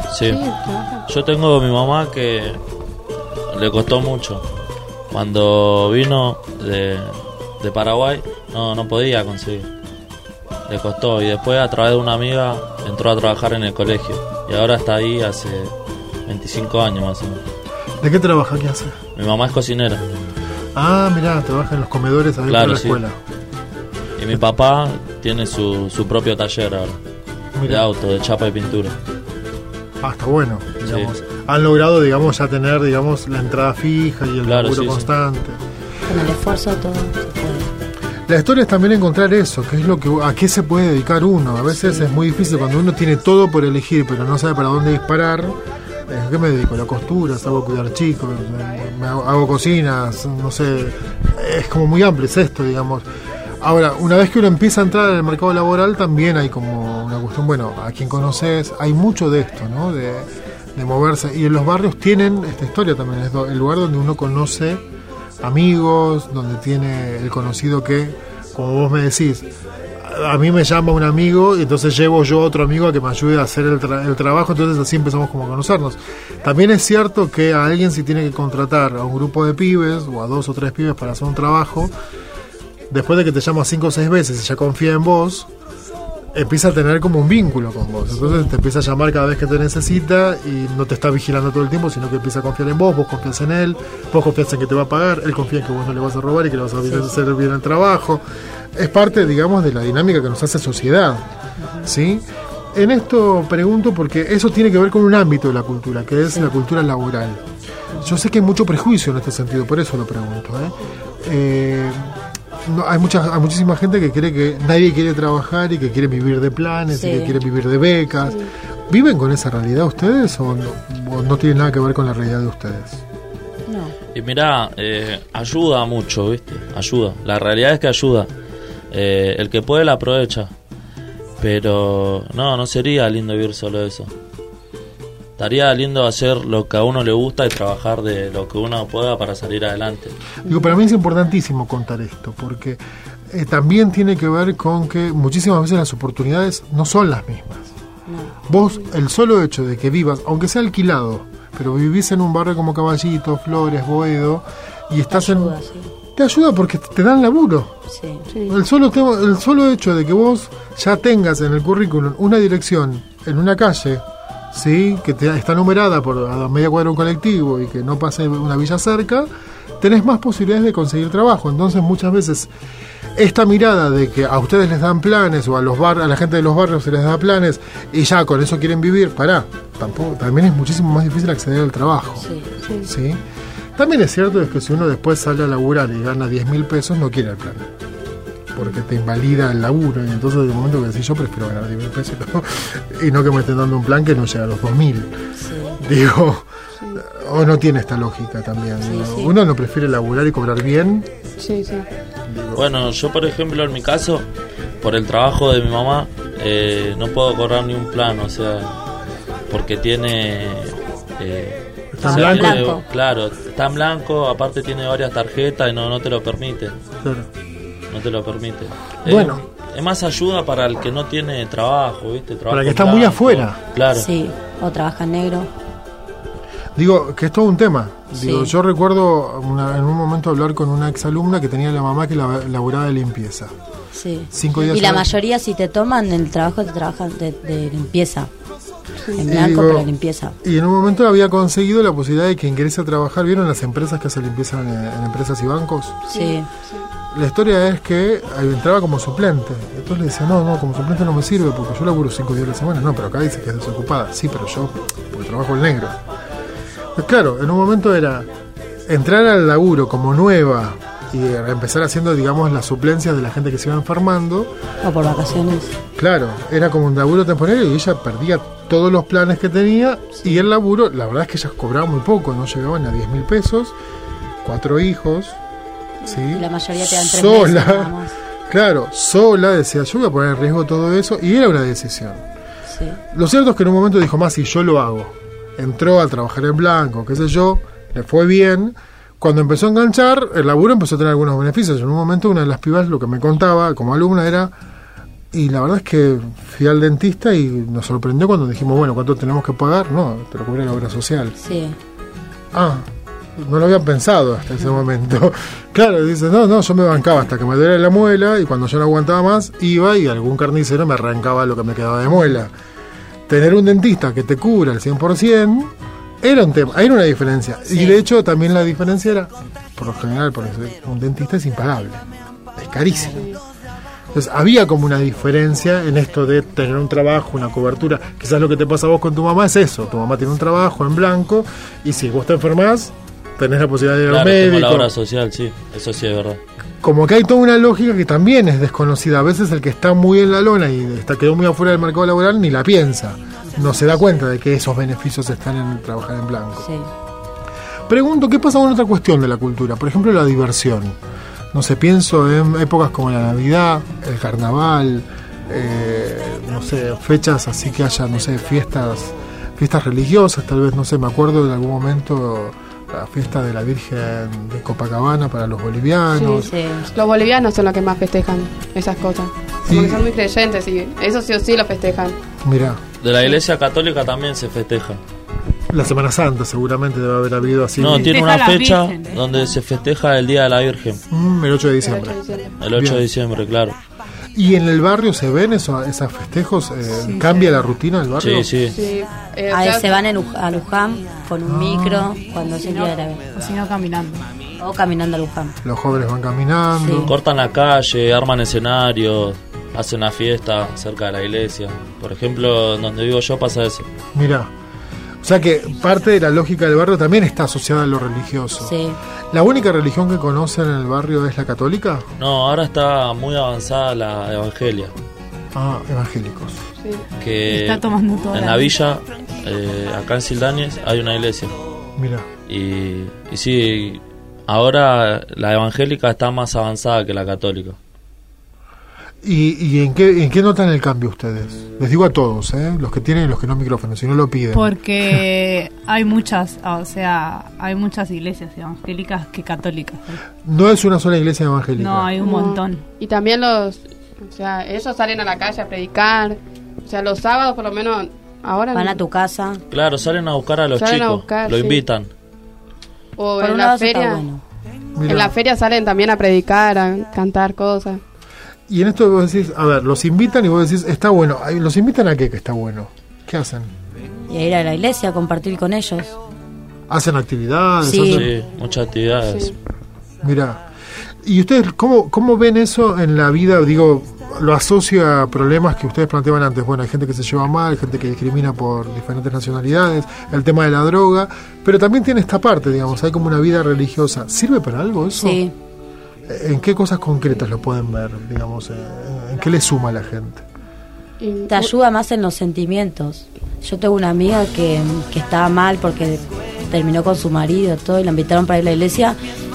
Yo tengo mi mamá que le costó mucho. Cuando vino de Paraguay no podía conseguir. Le costó, y después a través de una amiga entró a trabajar en el colegio. Y ahora está ahí hace 25 años más o menos. ¿De qué trabaja? ¿Qué hace? Mi mamá es cocinera. Ah, mirá, trabaja en los comedores adentro de la escuela. Y mi papá tiene su propio taller ahora, de auto, de chapa y pintura. Ah, está bueno, digamos. Sí. Han logrado, digamos, ya tener, digamos, la entrada fija y el laburo constante. Con el esfuerzo todo se puede. La historia es también encontrar eso, que es a qué se puede dedicar uno. A veces es muy difícil cuando uno tiene todo por elegir, pero no sabe para dónde disparar. ¿A qué me dedico? A la costura, salgo a cuidar chicos, hago cocinas, no sé. Es como muy amplio, es esto, digamos. Ahora, una vez que uno empieza a entrar en el mercado laboral, también hay como una cuestión, bueno, a quien conoces, hay mucho de esto, ¿no? De moverse. Y en los barrios tienen esta historia también, es el lugar donde uno conoce amigos, donde tiene el conocido que, como vos me decís, a mí me llama un amigo y entonces llevo yo a otro amigo a que me ayude a hacer el trabajo, entonces así empezamos como a conocernos. También es cierto que a alguien si tiene que contratar a un grupo de pibes o a 2 o 3 pibes para hacer un trabajo, después de que te llama 5 o 6 veces y ya confía en vos, empieza a tener como un vínculo con vos. Entonces te empieza a llamar cada vez que te necesita y no te está vigilando todo el tiempo, sino que empieza a confiar en vos, vos confías en él, vos confías en que te va a pagar, él confía en que vos no le vas a robar y que le vas a hacer bien el trabajo. Es parte, digamos, de la dinámica que nos hace sociedad, ¿sí? En esto pregunto porque eso tiene que ver con un ámbito de la cultura, que es la cultura laboral. Yo sé que hay mucho prejuicio en este sentido, por eso lo pregunto, hay muchísima gente que cree que nadie quiere trabajar y que quiere vivir de planes y que quiere vivir de becas. ¿Viven con esa realidad ustedes o no tiene nada que ver con la realidad de ustedes? No. Y mirá, ayuda mucho, ¿viste? Ayuda. La realidad es que ayuda. El que puede la aprovecha. Pero no sería lindo vivir solo de eso. Estaría lindo hacer lo que a uno le gusta y trabajar de lo que uno pueda para salir adelante. Digo, para mí es importantísimo contar esto, porque también tiene que ver con que muchísimas veces las oportunidades no son las mismas. No. Vos, el solo hecho de que vivas, aunque sea alquilado, pero vivís en un barrio como Caballito, Flores, Boedo, y estás te ayuda porque te dan laburo. Sí. El solo hecho de que vos ya tengas en el currículum una dirección en una calle, sí, que está numerada por a media cuadra un colectivo y que no pase una villa cerca, tenés más posibilidades de conseguir trabajo. Entonces muchas veces esta mirada de que a ustedes les dan planes o a la gente de los barrios se les da planes y ya con eso quieren vivir, también es muchísimo más difícil acceder al trabajo. Sí. También es cierto que si uno después sale a laburar y gana 10.000 pesos, no quiere el plan, porque te invalida el laburo, y entonces de momento que decís, yo prefiero ganar 10.000 pesos y no que me estén dando un plan que no llega a los 2.000. Digo, o no tiene esta lógica también. Uno no prefiere laburar y cobrar bien. Bueno, yo por ejemplo en mi caso, por el trabajo de mi mamá, no puedo cobrar ni un plan, o sea, porque tiene... ¿Está en blanco? Claro, está en blanco, aparte tiene varias tarjetas y no te lo permite. Claro. No te lo permite. Bueno. Es más ayuda para el que no tiene trabajo, ¿viste? Trabajo para el que está muy afuera. Claro. Sí, o trabaja en negro. Digo, que es todo un tema. Digo, yo recuerdo en un momento hablar con una exalumna que tenía la mamá que laburaba de limpieza. Sí. 5 días y la mayoría, si te toman el trabajo, te trabajan de limpieza. En blanco, pero limpieza. Y en un momento había conseguido la posibilidad de que ingrese a trabajar. ¿Vieron las empresas que hacen limpieza en empresas y bancos? Sí. La historia es que entraba como suplente. Entonces le decía, no, como suplente no me sirve porque yo laburo 5 días a la semana. No, pero acá dice que es desocupada. Sí, pero yo, porque trabajo el negro. Pues claro, en un momento era, entrar al laburo como nueva y empezar haciendo, digamos, las suplencias de la gente que se iba enfermando. O por vacaciones. Claro, era como un laburo temporario y ella perdía todos los planes que tenía. Y el laburo, la verdad es que ella cobraba muy poco, no llegaban a 10.000 pesos, 4 hijos, ¿sí? Y la mayoría te dan 3 sola, meses nada más. claro, sola, decía, yo voy a poner en riesgo todo eso, y era una decisión. Sí. Lo cierto es que en un momento dijo, más si yo lo hago. Entró a trabajar en blanco, qué sé yo, le fue bien. Cuando empezó a enganchar, el laburo empezó a tener algunos beneficios. En un momento una de las pibas lo que me contaba como alumna era, y la verdad es que fui al dentista y nos sorprendió cuando dijimos, bueno, ¿cuánto tenemos que pagar? No, te lo cubre la obra social. Sí. Ah, no lo había pensado hasta ese momento. Claro, dice, no, yo me bancaba hasta que me duele la muela y cuando yo no aguantaba más, iba y algún carnicero me arrancaba lo que me quedaba de muela. Tener un dentista que te cubra al 100%... era un tema, era una diferencia. Sí. Y de hecho también la diferencia era, por lo general, porque un dentista es impagable, es carísimo. Entonces había como una diferencia en esto de tener un trabajo, una cobertura. Quizás lo que te pasa a vos con tu mamá es eso, tu mamá tiene un trabajo en blanco y si vos te enfermás, tenés la posibilidad de ir al médico. Tengo la obra social, sí, eso sí es verdad. Como que hay toda una lógica que también es desconocida. A veces el que está muy en la lona y quedó muy afuera del mercado laboral ni la piensa. No se da cuenta de que esos beneficios están en trabajar en blanco. Sí. Pregunto, ¿qué pasa con otra cuestión de la cultura? Por ejemplo, la diversión. No sé, pienso en épocas como la Navidad, el Carnaval, no sé, fechas así que haya, no sé, fiestas religiosas, tal vez, no sé, me acuerdo de algún momento la fiesta de la Virgen de Copacabana para los bolivianos. Sí, sí. Los bolivianos son los que más festejan esas cosas. Como que son muy creyentes y eso sí o sí lo festejan. Mirá. De la Iglesia Católica también se festeja. La Semana Santa seguramente debe haber habido así. No, tiene una fecha donde se festeja el Día de la Virgen. El 8 de diciembre. El 8 de diciembre, claro. ¿Y en el barrio se ven esos festejos? Sí, ¿cambia la rutina del barrio? Sí. Se van a Luján con un micro cuando es el Día de la Virgen. O si no, caminando. O caminando a Luján. Los jóvenes van caminando. Sí. Cortan la calle, arman escenarios, hacen una fiesta cerca de la iglesia. Por ejemplo, donde vivo yo pasa eso. Mirá. O sea que parte de la lógica del barrio también está asociada a lo religioso. Sí. ¿La única religión que conocen en el barrio es la católica? No, ahora está muy avanzada la evangelia. Ah, evangélicos. Sí. Que está tomando toda en la villa, acá en Sildañez, hay una iglesia. Mira. Y sí, ahora la evangélica está más avanzada que la católica. ¿Y en qué notan el cambio ustedes? Les digo a todos, los que tienen y los que no micrófonos, si no lo piden. Porque hay muchas iglesias evangélicas que católicas. No es una sola iglesia evangélica. No, hay un montón. Y también ellos salen a la calle a predicar. O sea, los sábados por lo menos ahora van a tu casa. Claro, salen a buscar a los chicos, lo invitan. O en la feria. Bueno. En la feria salen también a predicar, a cantar cosas. Y en esto vos decís, a ver, los invitan y vos decís, está bueno. ¿Los invitan a qué que está bueno? ¿Qué hacen? Y a ir a la iglesia, a compartir con ellos. ¿Hacen actividades? Sí, muchas actividades. Sí. Mirá, ¿y ustedes cómo ven eso en la vida? Digo, lo asocio a problemas que ustedes planteaban antes. Bueno, hay gente que se lleva mal, gente que discrimina por diferentes nacionalidades, el tema de la droga, pero también tiene esta parte, digamos, hay como una vida religiosa. ¿Sirve para algo eso? Sí. ¿En qué cosas concretas lo pueden ver, digamos? ¿En qué le suma a la gente? Te ayuda más en los sentimientos. Yo tengo una amiga que estaba mal porque terminó con su marido todo y la invitaron para ir a la iglesia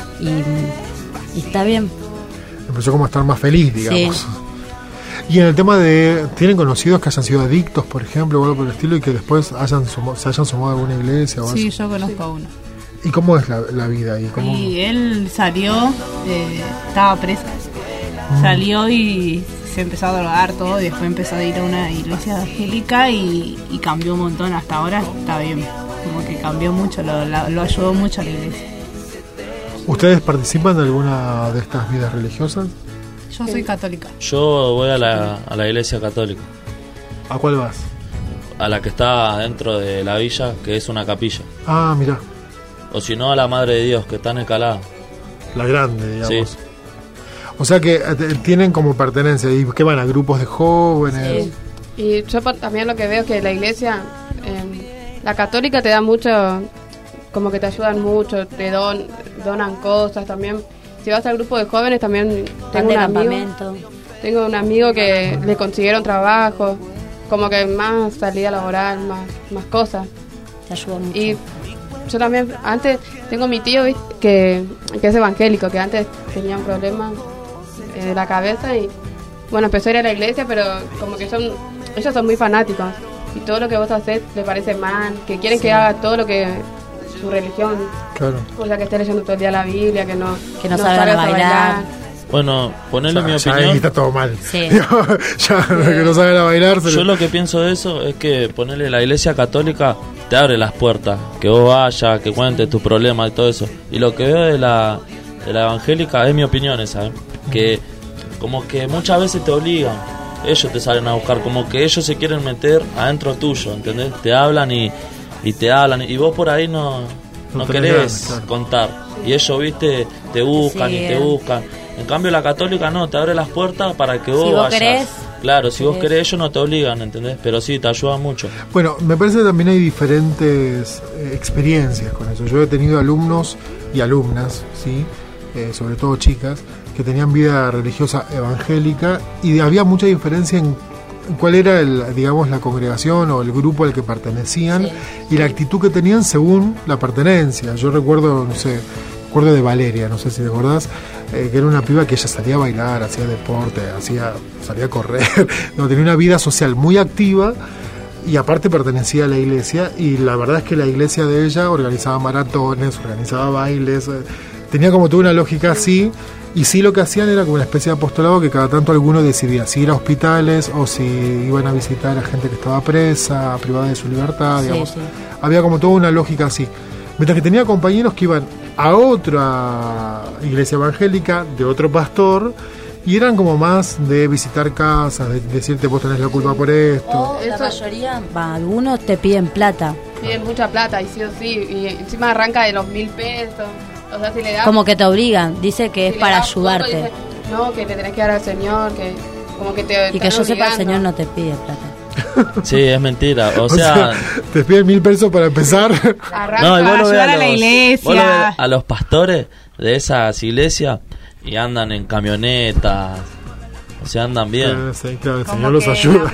y está bien. Empezó como a estar más feliz, digamos. Sí. Y en el tema de, ¿tienen conocidos que hayan sido adictos, por ejemplo, o algo por el estilo, y que después se hayan sumado a alguna iglesia? Sí, yo conozco a uno. ¿Y cómo es la vida ahí? Y él salió, estaba preso. Salió y se empezó a drogar todo y después empezó a ir a una iglesia evangélica y cambió un montón. Hasta ahora está bien, como que cambió mucho, lo ayudó mucho a la iglesia. ¿Ustedes participan de alguna de estas vidas religiosas? Yo soy católica. Yo voy a la iglesia católica. ¿A cuál vas? A la que está dentro de la villa, que es una capilla. Ah, mirá. O si no, a la Madre de Dios, que está en Escalada. La grande, digamos. Sí. O sea que tienen como pertenencia. ¿Y qué van? ¿A grupos de jóvenes? Sí. Y yo también lo que veo es que la iglesia, la católica te da mucho, como que te ayudan mucho, donan cosas también. Si vas al grupo de jóvenes también tengo un amigo que le consiguieron trabajo, como que más salida laboral, más cosas. Te ayuda mucho. Y yo también, antes, tengo mi tío, ¿viste? Que es evangélico, que antes tenía un problema de la cabeza y, bueno, empezó a ir a la iglesia, pero como que ellos son muy fanáticos y todo lo que vos haces le parece mal, que quieren que haga todo lo que su religión, claro. O sea, que esté leyendo todo el día la Biblia, que no salgan a bailar. Bueno, ponerle mi opinión. Ahí está todo mal. Sí. Que no salgan a bailar. Yo lo que pienso de eso es que ponerle la iglesia católica te abre las puertas, que vos vayas, que cuentes tus problemas y todo eso. Y lo que veo de la evangélica es mi opinión, ¿sabes? Que como que muchas veces te obligan, ellos te salen a buscar, como que ellos se quieren meter adentro tuyo, ¿entendés? Te hablan y te hablan y vos por ahí no querés ganas, contar. Y ellos, viste, te buscan y te buscan. En cambio la católica no, te abre las puertas para que vos vayas. Querés, claro, si vos querés, ellos no te obligan, ¿entendés? Pero sí, te ayudan mucho. Bueno, me parece que también hay diferentes experiencias con eso. Yo he tenido alumnos y alumnas, ¿sí? Sobre todo chicas, que tenían vida religiosa evangélica y había mucha diferencia en cuál era digamos, la congregación o el grupo al que pertenecían y la actitud que tenían según la pertenencia. Yo recuerdo, recuerdo de Valeria, no sé si te acordás, que era una piba que ella salía a bailar, hacía deporte, salía a correr, no, tenía una vida social muy activa y aparte pertenecía a la iglesia y la verdad es que la iglesia de ella organizaba maratones, organizaba bailes, tenía como toda una lógica así. Y sí, lo que hacían era como una especie de apostolado que cada tanto alguno decidía si ir a hospitales o si iban a visitar a gente que estaba presa, privada de su libertad, digamos. Sí. Había como toda una lógica así. Mientras que tenía compañeros que iban a otra iglesia evangélica, de otro pastor, y eran como más de visitar casas, de decirte vos tenés la culpa por esto. O la mayoría, algunos te piden plata. Piden mucha plata, y sí o sí, y encima arranca de los 1.000 pesos. O sea, si le das, como que te obligan, dice que si es para ayudarte. Dice, no, que te tenés que dar al Señor, que como que te y que yo sepa, el Señor no te pide plata. Sí, es mentira. O sea, te piden 1.000 pesos para empezar. No, y vos lo ves a la iglesia. Vos lo ves a los pastores de esas iglesias y andan en camionetas. O sea, andan bien. Sí, claro, el Señor los ayuda.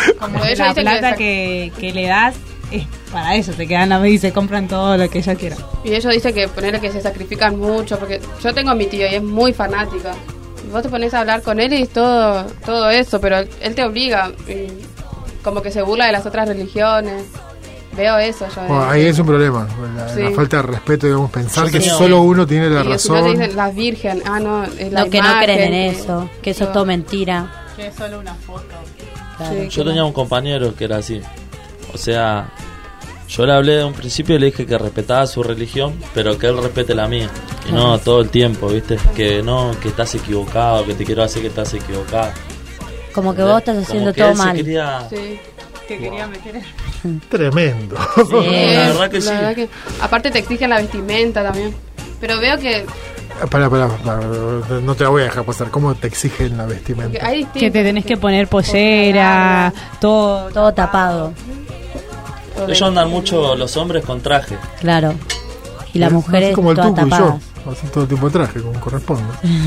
La plata que le das es para eso, se quedan a ver y se compran todo lo que ella quiera. Y ellos dicen que ponerle que se sacrifican mucho, porque yo tengo a mi tío y es muy fanática. Vos te pones a hablar con él y todo eso, pero él te obliga, y como que se burla de las otras religiones. Veo eso yo. Bueno, ahí es un problema, la falta de respeto, digamos, pensar que solo uno tiene la razón. Y dicen las virgen, no, es la que imagen, no creen en eso, que eso es todo mentira. Que es solo una foto. Claro. Sí, yo tenía un compañero que era así. O sea, yo le hablé de un principio y le dije que respetaba su religión, pero que él respete la mía. Y no todo el tiempo, ¿viste? Que no, que estás equivocado, que te quiero hacer que estás equivocado. Como que vos estás haciendo todo mal. Te quería meter. Tremendo. Sí. La verdad que sí. Que, aparte te exigen la vestimenta también. Pero veo que... Pará, no te la voy a dejar pasar. ¿Cómo te exigen la vestimenta? Que te tenés que poner pollera, todo tapado. Ellos andan mucho los hombres con traje. Claro. Y las mujeres como el todas Tucu tapadas. Y yo, hacen todo el tiempo de traje, como corresponde.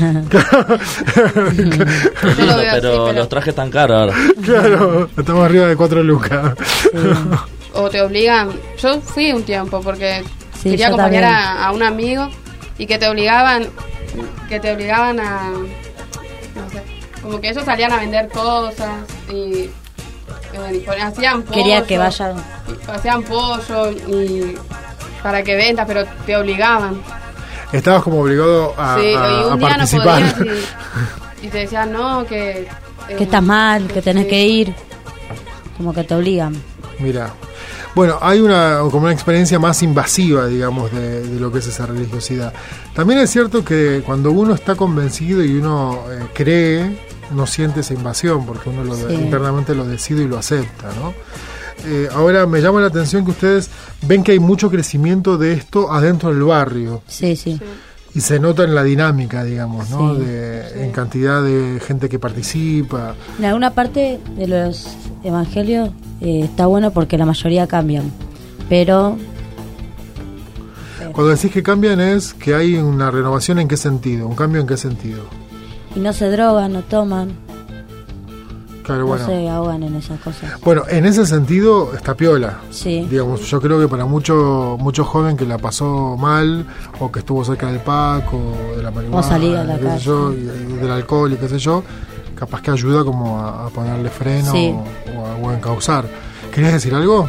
pero los trajes están caros ahora. Claro, estamos arriba de 4 lucas. Sí. O te obligan... Yo fui un tiempo porque quería acompañar a un amigo y que te obligaban a... No sé, como que ellos salían a vender cosas y... hacían pollo, quería que vayan, hacían pollo y para que vendas, pero te obligaban. Estabas como obligado a, sí, y un día participar. No podías y te decían no, que estás mal, que tenés que ir, como que te obligan. Mira, bueno, hay como una experiencia más invasiva, digamos, de lo que es esa religiosidad. También es cierto que cuando uno está convencido y uno cree, no siente esa invasión porque uno internamente lo decide y lo acepta, ¿no? Ahora me llama la atención que ustedes ven que hay mucho crecimiento de esto adentro del barrio. Sí. Y se nota en la dinámica, digamos, ¿no? En cantidad de gente que participa. En alguna parte de los evangelios está bueno porque la mayoría cambian, pero Cuando decís que cambian es que hay una renovación, ¿en qué sentido? ¿Un cambio en qué sentido? Y no se drogan, no toman. Claro, bueno. No se ahogan en esas cosas. Bueno, en ese sentido está piola. Sí. Digamos, yo creo que para mucho joven que la pasó mal, o que estuvo cerca del pack, o de la marihuana, o salir a la calle, y del alcohol y qué sé yo, capaz que ayuda como a ponerle freno, sí, o a encauzar. ¿Querías decir algo?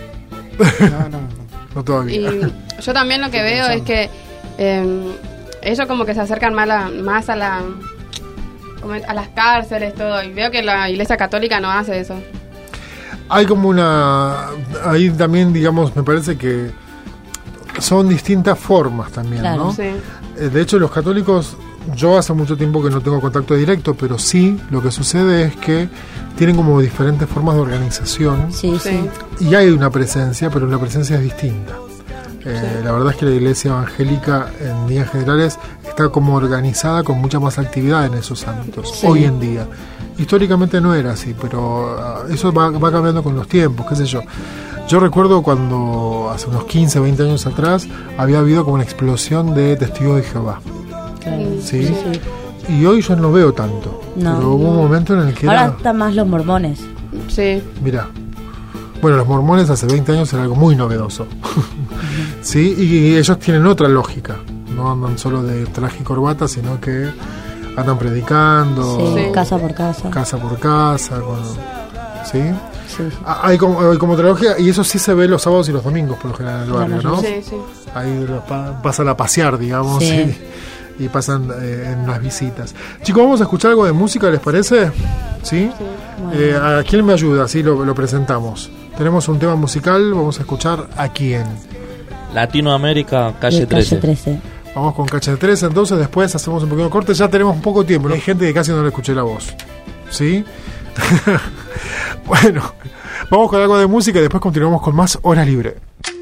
No todavía. Y yo también lo que veo es que ellos como que se acercan más a las cárceles, todo, y veo que la Iglesia Católica no hace eso. Hay como ahí también, digamos, me parece que son distintas formas también, claro, ¿no? Sí. De hecho, los católicos, yo hace mucho tiempo que no tengo contacto directo, pero sí, lo que sucede es que tienen como diferentes formas de organización. Sí, sí. Y hay una presencia, pero la presencia es distinta. La verdad es que la iglesia evangélica en líneas generales está como organizada con mucha más actividad en esos ámbitos, sí, hoy en día. Históricamente no era así, pero eso va cambiando con los tiempos, qué sé yo. Yo recuerdo cuando hace unos 15, 20 años atrás había habido como una explosión de testigos de Jehová. ¿Sí? Sí. Y hoy yo no veo tanto. No. Pero hubo un momento en el que ahora están más los mormones. Sí. Mirá. Bueno, los mormones hace 20 años era algo muy novedoso. ¿Sí? Y ellos tienen otra lógica. No andan solo de traje y corbata, sino que andan predicando. Sí, casa por casa. Casa por casa. ¿Sí? Sí. Hay como otra lógica, y eso sí se ve los sábados y los domingos, por lo general, en el barrio, ¿no? Sí, sí. Ahí pasan a pasear, digamos, sí, y pasan en las visitas. Chicos, vamos a escuchar algo de música, ¿les parece? ¿Sí? Sí. Bueno. ¿A quién me ayuda? Sí, lo presentamos. Tenemos un tema musical, vamos a escuchar ¿a quién? Latinoamérica, Calle 13. Vamos con Calle 13, entonces después hacemos un pequeño corte, ya tenemos poco tiempo, ¿no? Hay gente que casi no le escuché la voz, ¿sí? Bueno, vamos con algo de música y después continuamos con más Hora Libre.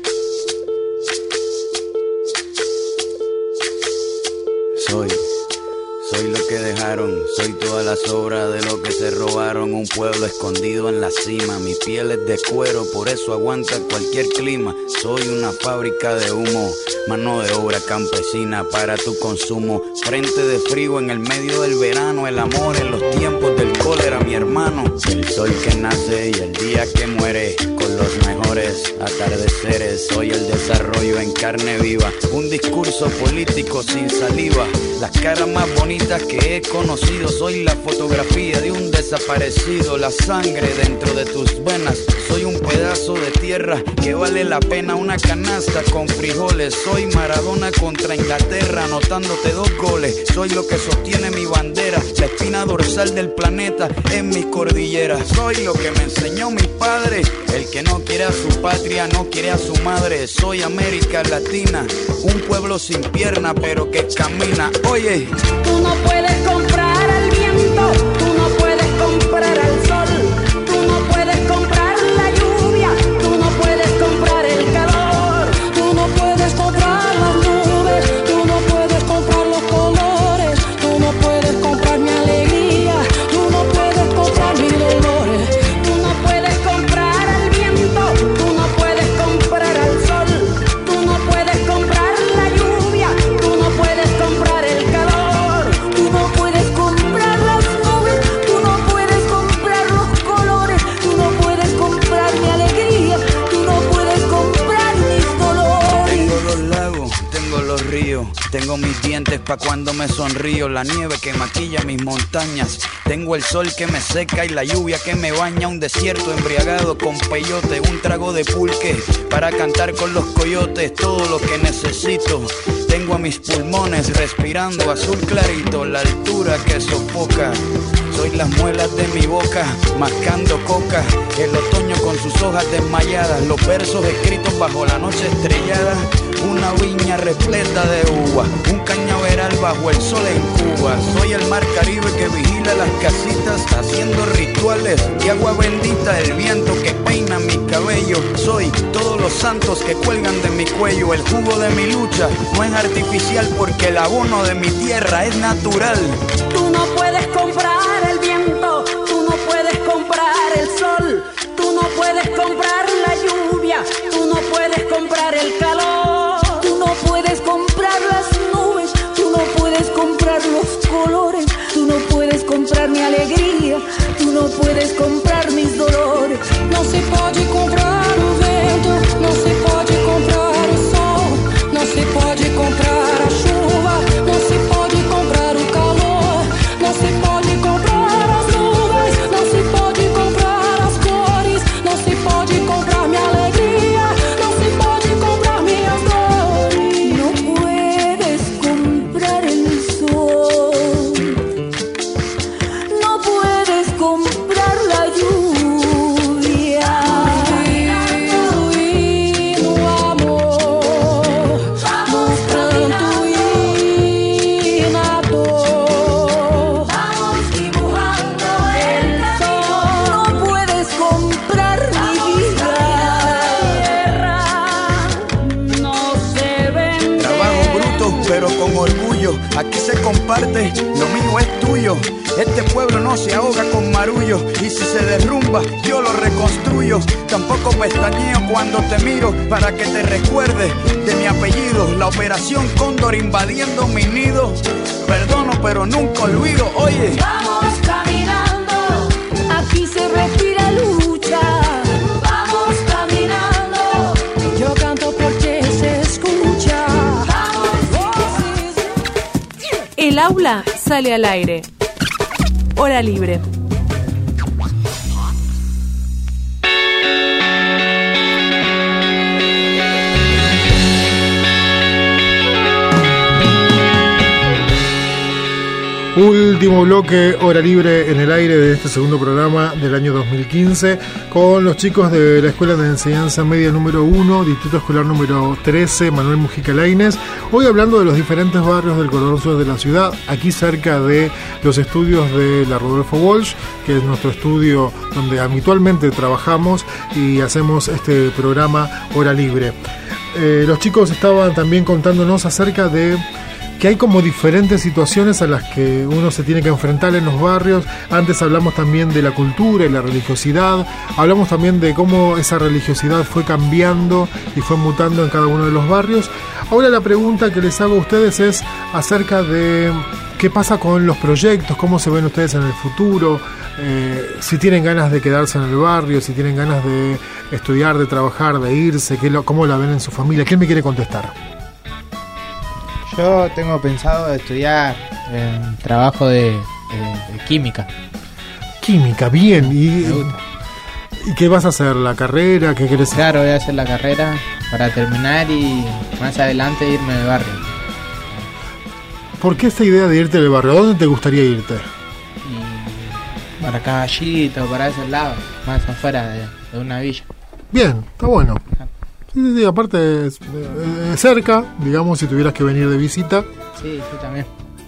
Soy lo que dejaron, soy todas las obras de lo que se robaron. Un pueblo escondido en la cima, mi piel es de cuero, por eso aguanta cualquier clima. Soy una fábrica de humo, mano de obra campesina para tu consumo. Frente de frío en el medio del verano, el amor en los tiempos del cólera, mi hermano. El sol que nace y el día que muere, con los mejores atardeceres. Soy el desarrollo en carne viva, un discurso político sin saliva. Las caras más bonitas que he conocido, soy la fotografía de un desaparecido. La sangre dentro de tus venas, soy un pedazo de tierra que vale la pena una canasta con frijoles. Soy Maradona contra Inglaterra, anotándote 2 goles. Soy lo que sostiene mi bandera, la espina dorsal del planeta en mis cordilleras. Soy lo que me enseñó mi padre, el que no quiere a su patria, no quiere a su madre. Soy América Latina, un pueblo sin pierna pero que camina. Oye, tú no puedes comprar al viento, tú no puedes comprar al sol, tú no puedes comprar la lluvia, tú no puedes comprar el calor, tú no puedes comprar las nubes, tú no puedes comprar los colores, tú no puedes comprar mi alegría, tú no puedes comprar mis dolores, tú no puedes comprar al viento, tú no puedes comprar al sol, tú no puedes comprar la lluvia, tú no puedes comprar el calor, tú no puedes comprar las nubes, tú no puedes comprar los colores, tú no puedes comprar mi alegría, tú no puedes comprar mis dolores. Tengo los lagos, tengo los ríos, tengo mis dientes pa' cuando me sonrío, la nieve que maquilla mis montañas, tengo el sol que me seca y la lluvia que me baña, un desierto embriagado con peyote, un trago de pulque para cantar con los coyotes, todo lo que necesito. Tengo a mis pulmones respirando azul clarito, la altura que sofoca. Soy las muelas de mi boca, mascando coca. El otoño con sus hojas desmayadas, los versos escritos bajo la noche estrellada. Una viña repleta de uva, un cañaveral bajo el sol en Cuba. Soy el mar Caribe que vigila las casitas, haciendo rituales y agua bendita, el viento que peina mi cabello. Soy todos los santos que cuelgan de mi cuello. El jugo de mi lucha no es artificial porque el abono de mi tierra es natural. Tú no puedes comprar el viento, tú no puedes comprar el sol, tú no puedes comprar la lluvia, tú no puedes comprar el calor, tú no puedes aquí se comparte, lo mío es tuyo. Este pueblo no se ahoga con marullo, y si se derrumba yo lo reconstruyo. Tampoco pestañeo cuando te miro para que te recuerdes de mi apellido. La operación Cóndor invadiendo mi nido. Perdono pero nunca olvido, oye. Vamos caminando, aquí se respira lucha. Vamos caminando, yo canto porque se escucha. El aula sale al aire. Hora libre. Último bloque, hora libre en el aire de este segundo programa del año 2015 con los chicos de la Escuela de Enseñanza Media número 1, Distrito Escolar número 13, Manuel Mujica Lainez. Hoy hablando de los diferentes barrios del cordón sur de la ciudad, aquí cerca de los estudios de la Rodolfo Walsh, que es nuestro estudio donde habitualmente trabajamos y hacemos este programa Hora Libre. Los chicos estaban también contándonos acerca de que hay como diferentes situaciones a las que uno se tiene que enfrentar en los barrios. Antes hablamos también de la cultura y la religiosidad, hablamos también de cómo esa religiosidad fue cambiando y fue mutando en cada uno de los barrios. Ahora la pregunta que les hago a ustedes es acerca de qué pasa con los proyectos, cómo se ven ustedes en el futuro, si tienen ganas de quedarse en el barrio, si tienen ganas de estudiar, de trabajar, de irse, cómo la ven en su familia. ¿Quién me quiere contestar? Yo tengo pensado estudiar trabajo de química. Química, bien. ¿Y qué vas a hacer? ¿La carrera? ¿Qué querés hacer? Claro, voy a hacer la carrera para terminar y más adelante irme del barrio. ¿Por qué esta idea de irte del barrio? ¿A dónde te gustaría irte? Para Caballito, para esos lados, más afuera de una villa. Bien, está bueno. Sí, aparte es cerca, digamos, si tuvieras que venir de visita. Sí, sí, también.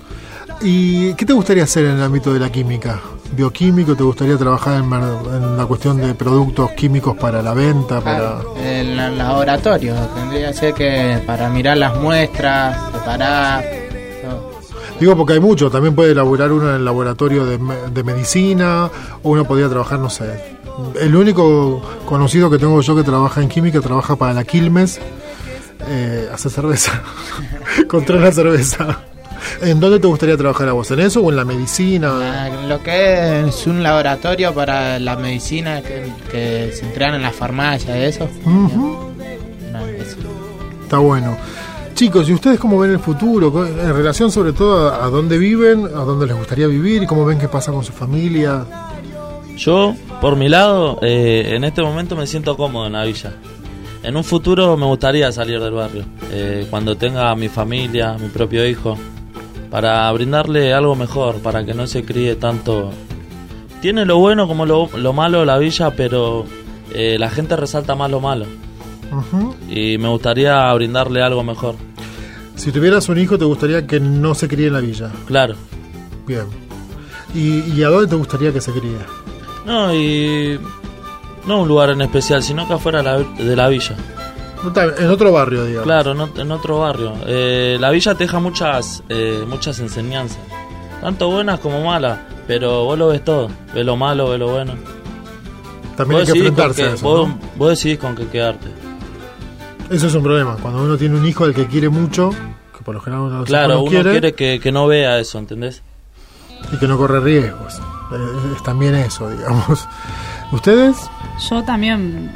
¿Y qué te gustaría hacer en el ámbito de la química? ¿Bioquímico? ¿Te gustaría trabajar en la cuestión de productos químicos para la venta? Claro, en el laboratorio, tendría que ser que para mirar las muestras, preparar. Todo. Digo porque hay mucho, también puede elaborar uno en el laboratorio de medicina, o uno podría trabajar, no sé. El único conocido que tengo yo que trabaja en química, trabaja para la Quilmes, hace cerveza, controla cerveza. ¿En dónde te gustaría trabajar a vos? ¿En eso o en la medicina? Lo que es un laboratorio para la medicina que se entregan en la farmacia, eso. Uh-huh. Eso. Está bueno. Chicos, ¿y ustedes cómo ven el futuro? En relación sobre todo a dónde viven, a dónde les gustaría vivir y cómo ven que pasa con su familia. Yo, por mi lado, en este momento me siento cómodo en la villa. En un futuro me gustaría salir del barrio, cuando tenga mi familia, mi propio hijo, para brindarle algo mejor, para que no se críe tanto. Tiene lo bueno como lo malo la villa, pero la gente resalta más lo malo. Uh-huh. Y me gustaría brindarle algo mejor. Si tuvieras un hijo, ¿te gustaría que no se críe en la villa? Claro. Bien. ¿Y a dónde te gustaría que se críe? No, y no un lugar en especial, sino que afuera de la villa. En otro barrio, digamos. Claro, en otro barrio. La villa te deja muchas enseñanzas, tanto buenas como malas, pero vos lo ves todo. Ves lo malo, ves lo bueno. También hay que enfrentarse a eso, ¿no? Vos decidís con qué quedarte. Eso es un problema, cuando uno tiene un hijo al que quiere mucho, que por lo general uno quiere que no vea eso, ¿entendés? Y que no corre riesgos. Es también eso, digamos. ¿Ustedes? Yo también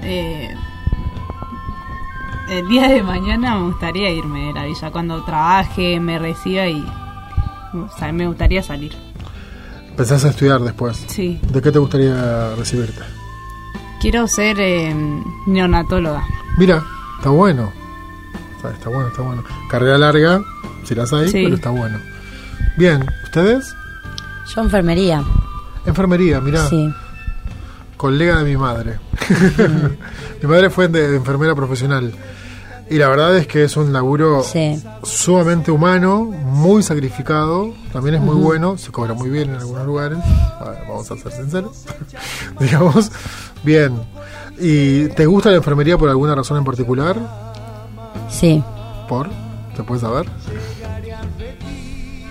el día de mañana me gustaría irme de la villa cuando trabaje, me reciba y me gustaría salir. ¿Pensás en estudiar después? Sí. ¿De qué te gustaría recibirte? Quiero ser neonatóloga. Mira, está bueno. Está bueno. Carrera larga, si las hay, sí. Pero está bueno. Bien, ¿ustedes? Yo enfermería. Enfermería, mirá. Sí. Colega de mi madre. Mi madre fue de enfermera profesional. Y la verdad es que es un laburo sumamente humano, muy sacrificado. También es muy bueno, se cobra muy bien en algunos lugares. Vamos a ser sinceros. Digamos. Bien. ¿Y te gusta la enfermería por alguna razón en particular? Sí. ¿Por? ¿Se puede saber?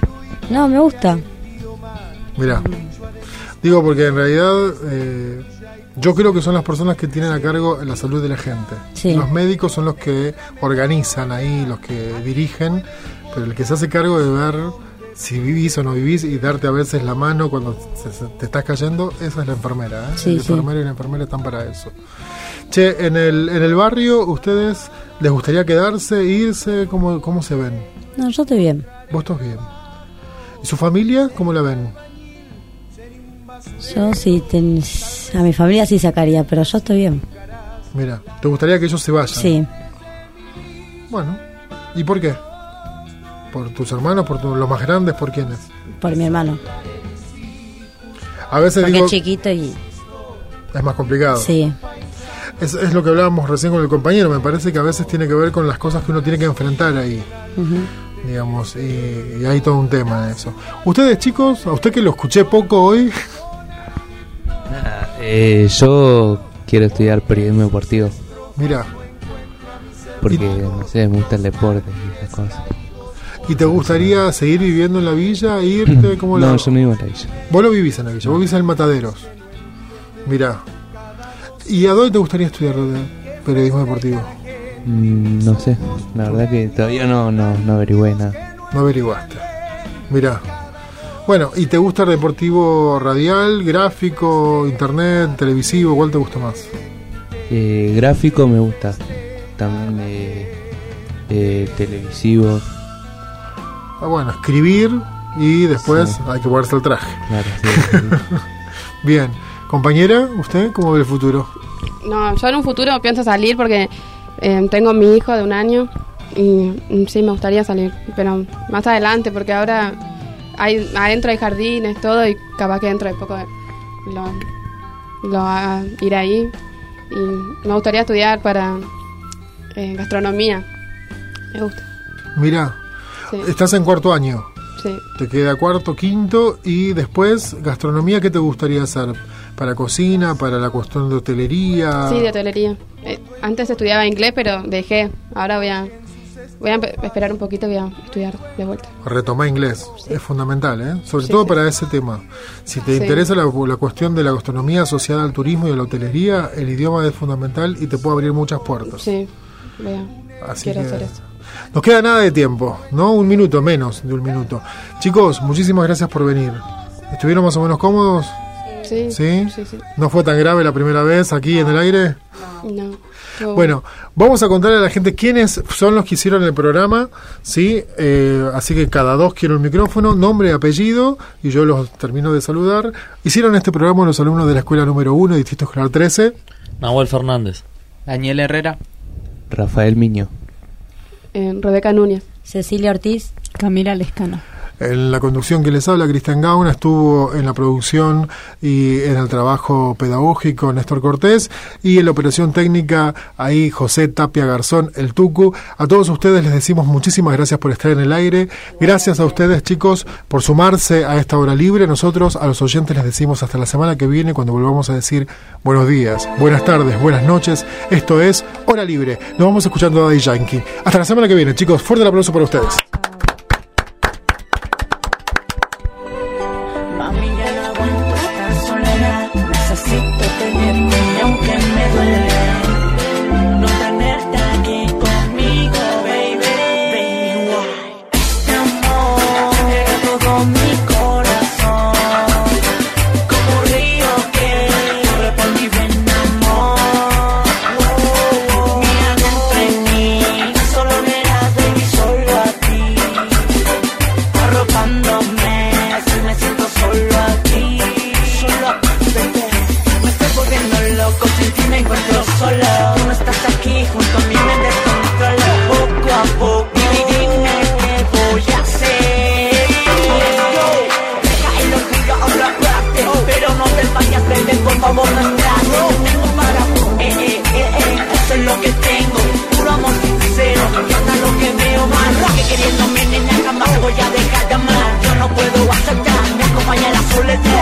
No, me gusta. Mirá, digo porque en realidad yo creo que son las personas que tienen a cargo la salud de la gente. Sí. Los médicos son los que organizan ahí, los que dirigen, pero el que se hace cargo de ver si vivís o no vivís y darte a veces la mano cuando te estás cayendo, esa es la enfermera, ¿eh? Sí, el enfermero y la enfermera están para eso. Che, en el barrio, ¿ustedes les gustaría quedarse, irse? ¿Cómo se ven? No, yo estoy bien. ¿Vos estás bien? ¿Y su familia, cómo la ven? Yo sí, a mi familia sí sacaría, pero yo estoy bien. Mira, ¿te gustaría que ellos se vayan? Sí. Bueno, ¿y por qué? ¿Por tus hermanos, por los más grandes, por quiénes? Por mi hermano. A veces porque digo, es chiquito y... es más complicado. Sí. Es lo que hablábamos recién con el compañero, me parece que a veces tiene que ver con las cosas que uno tiene que enfrentar ahí. Digamos, y hay todo un tema de eso. Ustedes, chicos, a usted que lo escuché poco hoy... Yo quiero estudiar periodismo deportivo. Mira. Porque, no sé, me gusta el deporte y esas cosas. ¿Y te gustaría seguir viviendo en la villa, irte? ¿Cómo No, yo no vivo en la villa. Vos lo vivís en la villa, vos vivís en Mataderos. Mirá. ¿Y a dónde te gustaría estudiar periodismo deportivo? No sé, la verdad que todavía no averigüé nada. No averiguaste. Mirá. Bueno, ¿y te gusta el deportivo radial, gráfico, internet, televisivo? ¿Cuál te gusta más? Gráfico me gusta. También televisivo. Bueno, escribir y después hay que ponerse el traje. Claro, sí. Bien. Compañera, ¿usted cómo ve el futuro? No, yo en un futuro pienso salir porque tengo mi hijo de 1 año y sí me gustaría salir, pero más adelante porque ahora adentro hay jardines, todo, y capaz que dentro de poco ir ahí. Y me gustaría estudiar para gastronomía. Me gusta. Mirá, sí. Estás en 4º año. Sí. Te queda 4º, 5º y después gastronomía. ¿Qué te gustaría hacer? ¿Para cocina? ¿Para la cuestión de hotelería? Sí, de hotelería. Antes estudiaba inglés, pero dejé. Ahora voy a esperar un poquito y voy a estudiar de vuelta. Retomar inglés, sí. Es fundamental, ¿eh? Sobre todo sí. Para ese tema. Si te interesa la cuestión de la gastronomía asociada al turismo y a la hotelería, el idioma es fundamental y te puede abrir muchas puertas. Sí, quiero hacer eso. Nos queda nada de tiempo, ¿no? 1 minuto, menos de 1 minuto. Chicos, muchísimas gracias por venir. ¿Estuvieron más o menos cómodos? Sí. ¿Sí? ¿No fue tan grave la primera vez aquí en el aire? No. Bueno, vamos a contarle a la gente quiénes son los que hicieron el programa, ¿sí? Así que cada 2 quiero el micrófono, nombre, apellido, y yo los termino de saludar. Hicieron este programa los alumnos de la escuela número 1, Distrito Escolar 13. Nahuel Fernández. Daniel Herrera. Rafael Miño. Rebeca Núñez. Cecilia Ortiz. Camila Lescano. En la conducción que les habla, Cristian Gauna, estuvo en la producción y en el trabajo pedagógico Néstor Cortés, y en la operación técnica ahí José Tapia Garzón, el Tucu. A todos ustedes les decimos muchísimas gracias por estar en el aire. Gracias a ustedes, chicos, por sumarse a esta hora libre. Nosotros a los oyentes les decimos hasta la semana que viene, cuando volvamos a decir buenos días, buenas tardes, buenas noches. Esto es Hora Libre. Nos vamos escuchando a Daddy Yankee. Hasta la semana que viene, chicos. Fuerte el aplauso para ustedes. Queriéndome, nena, jamás voy a dejar de amar. Yo no puedo aceptar, me acompaña la soledad.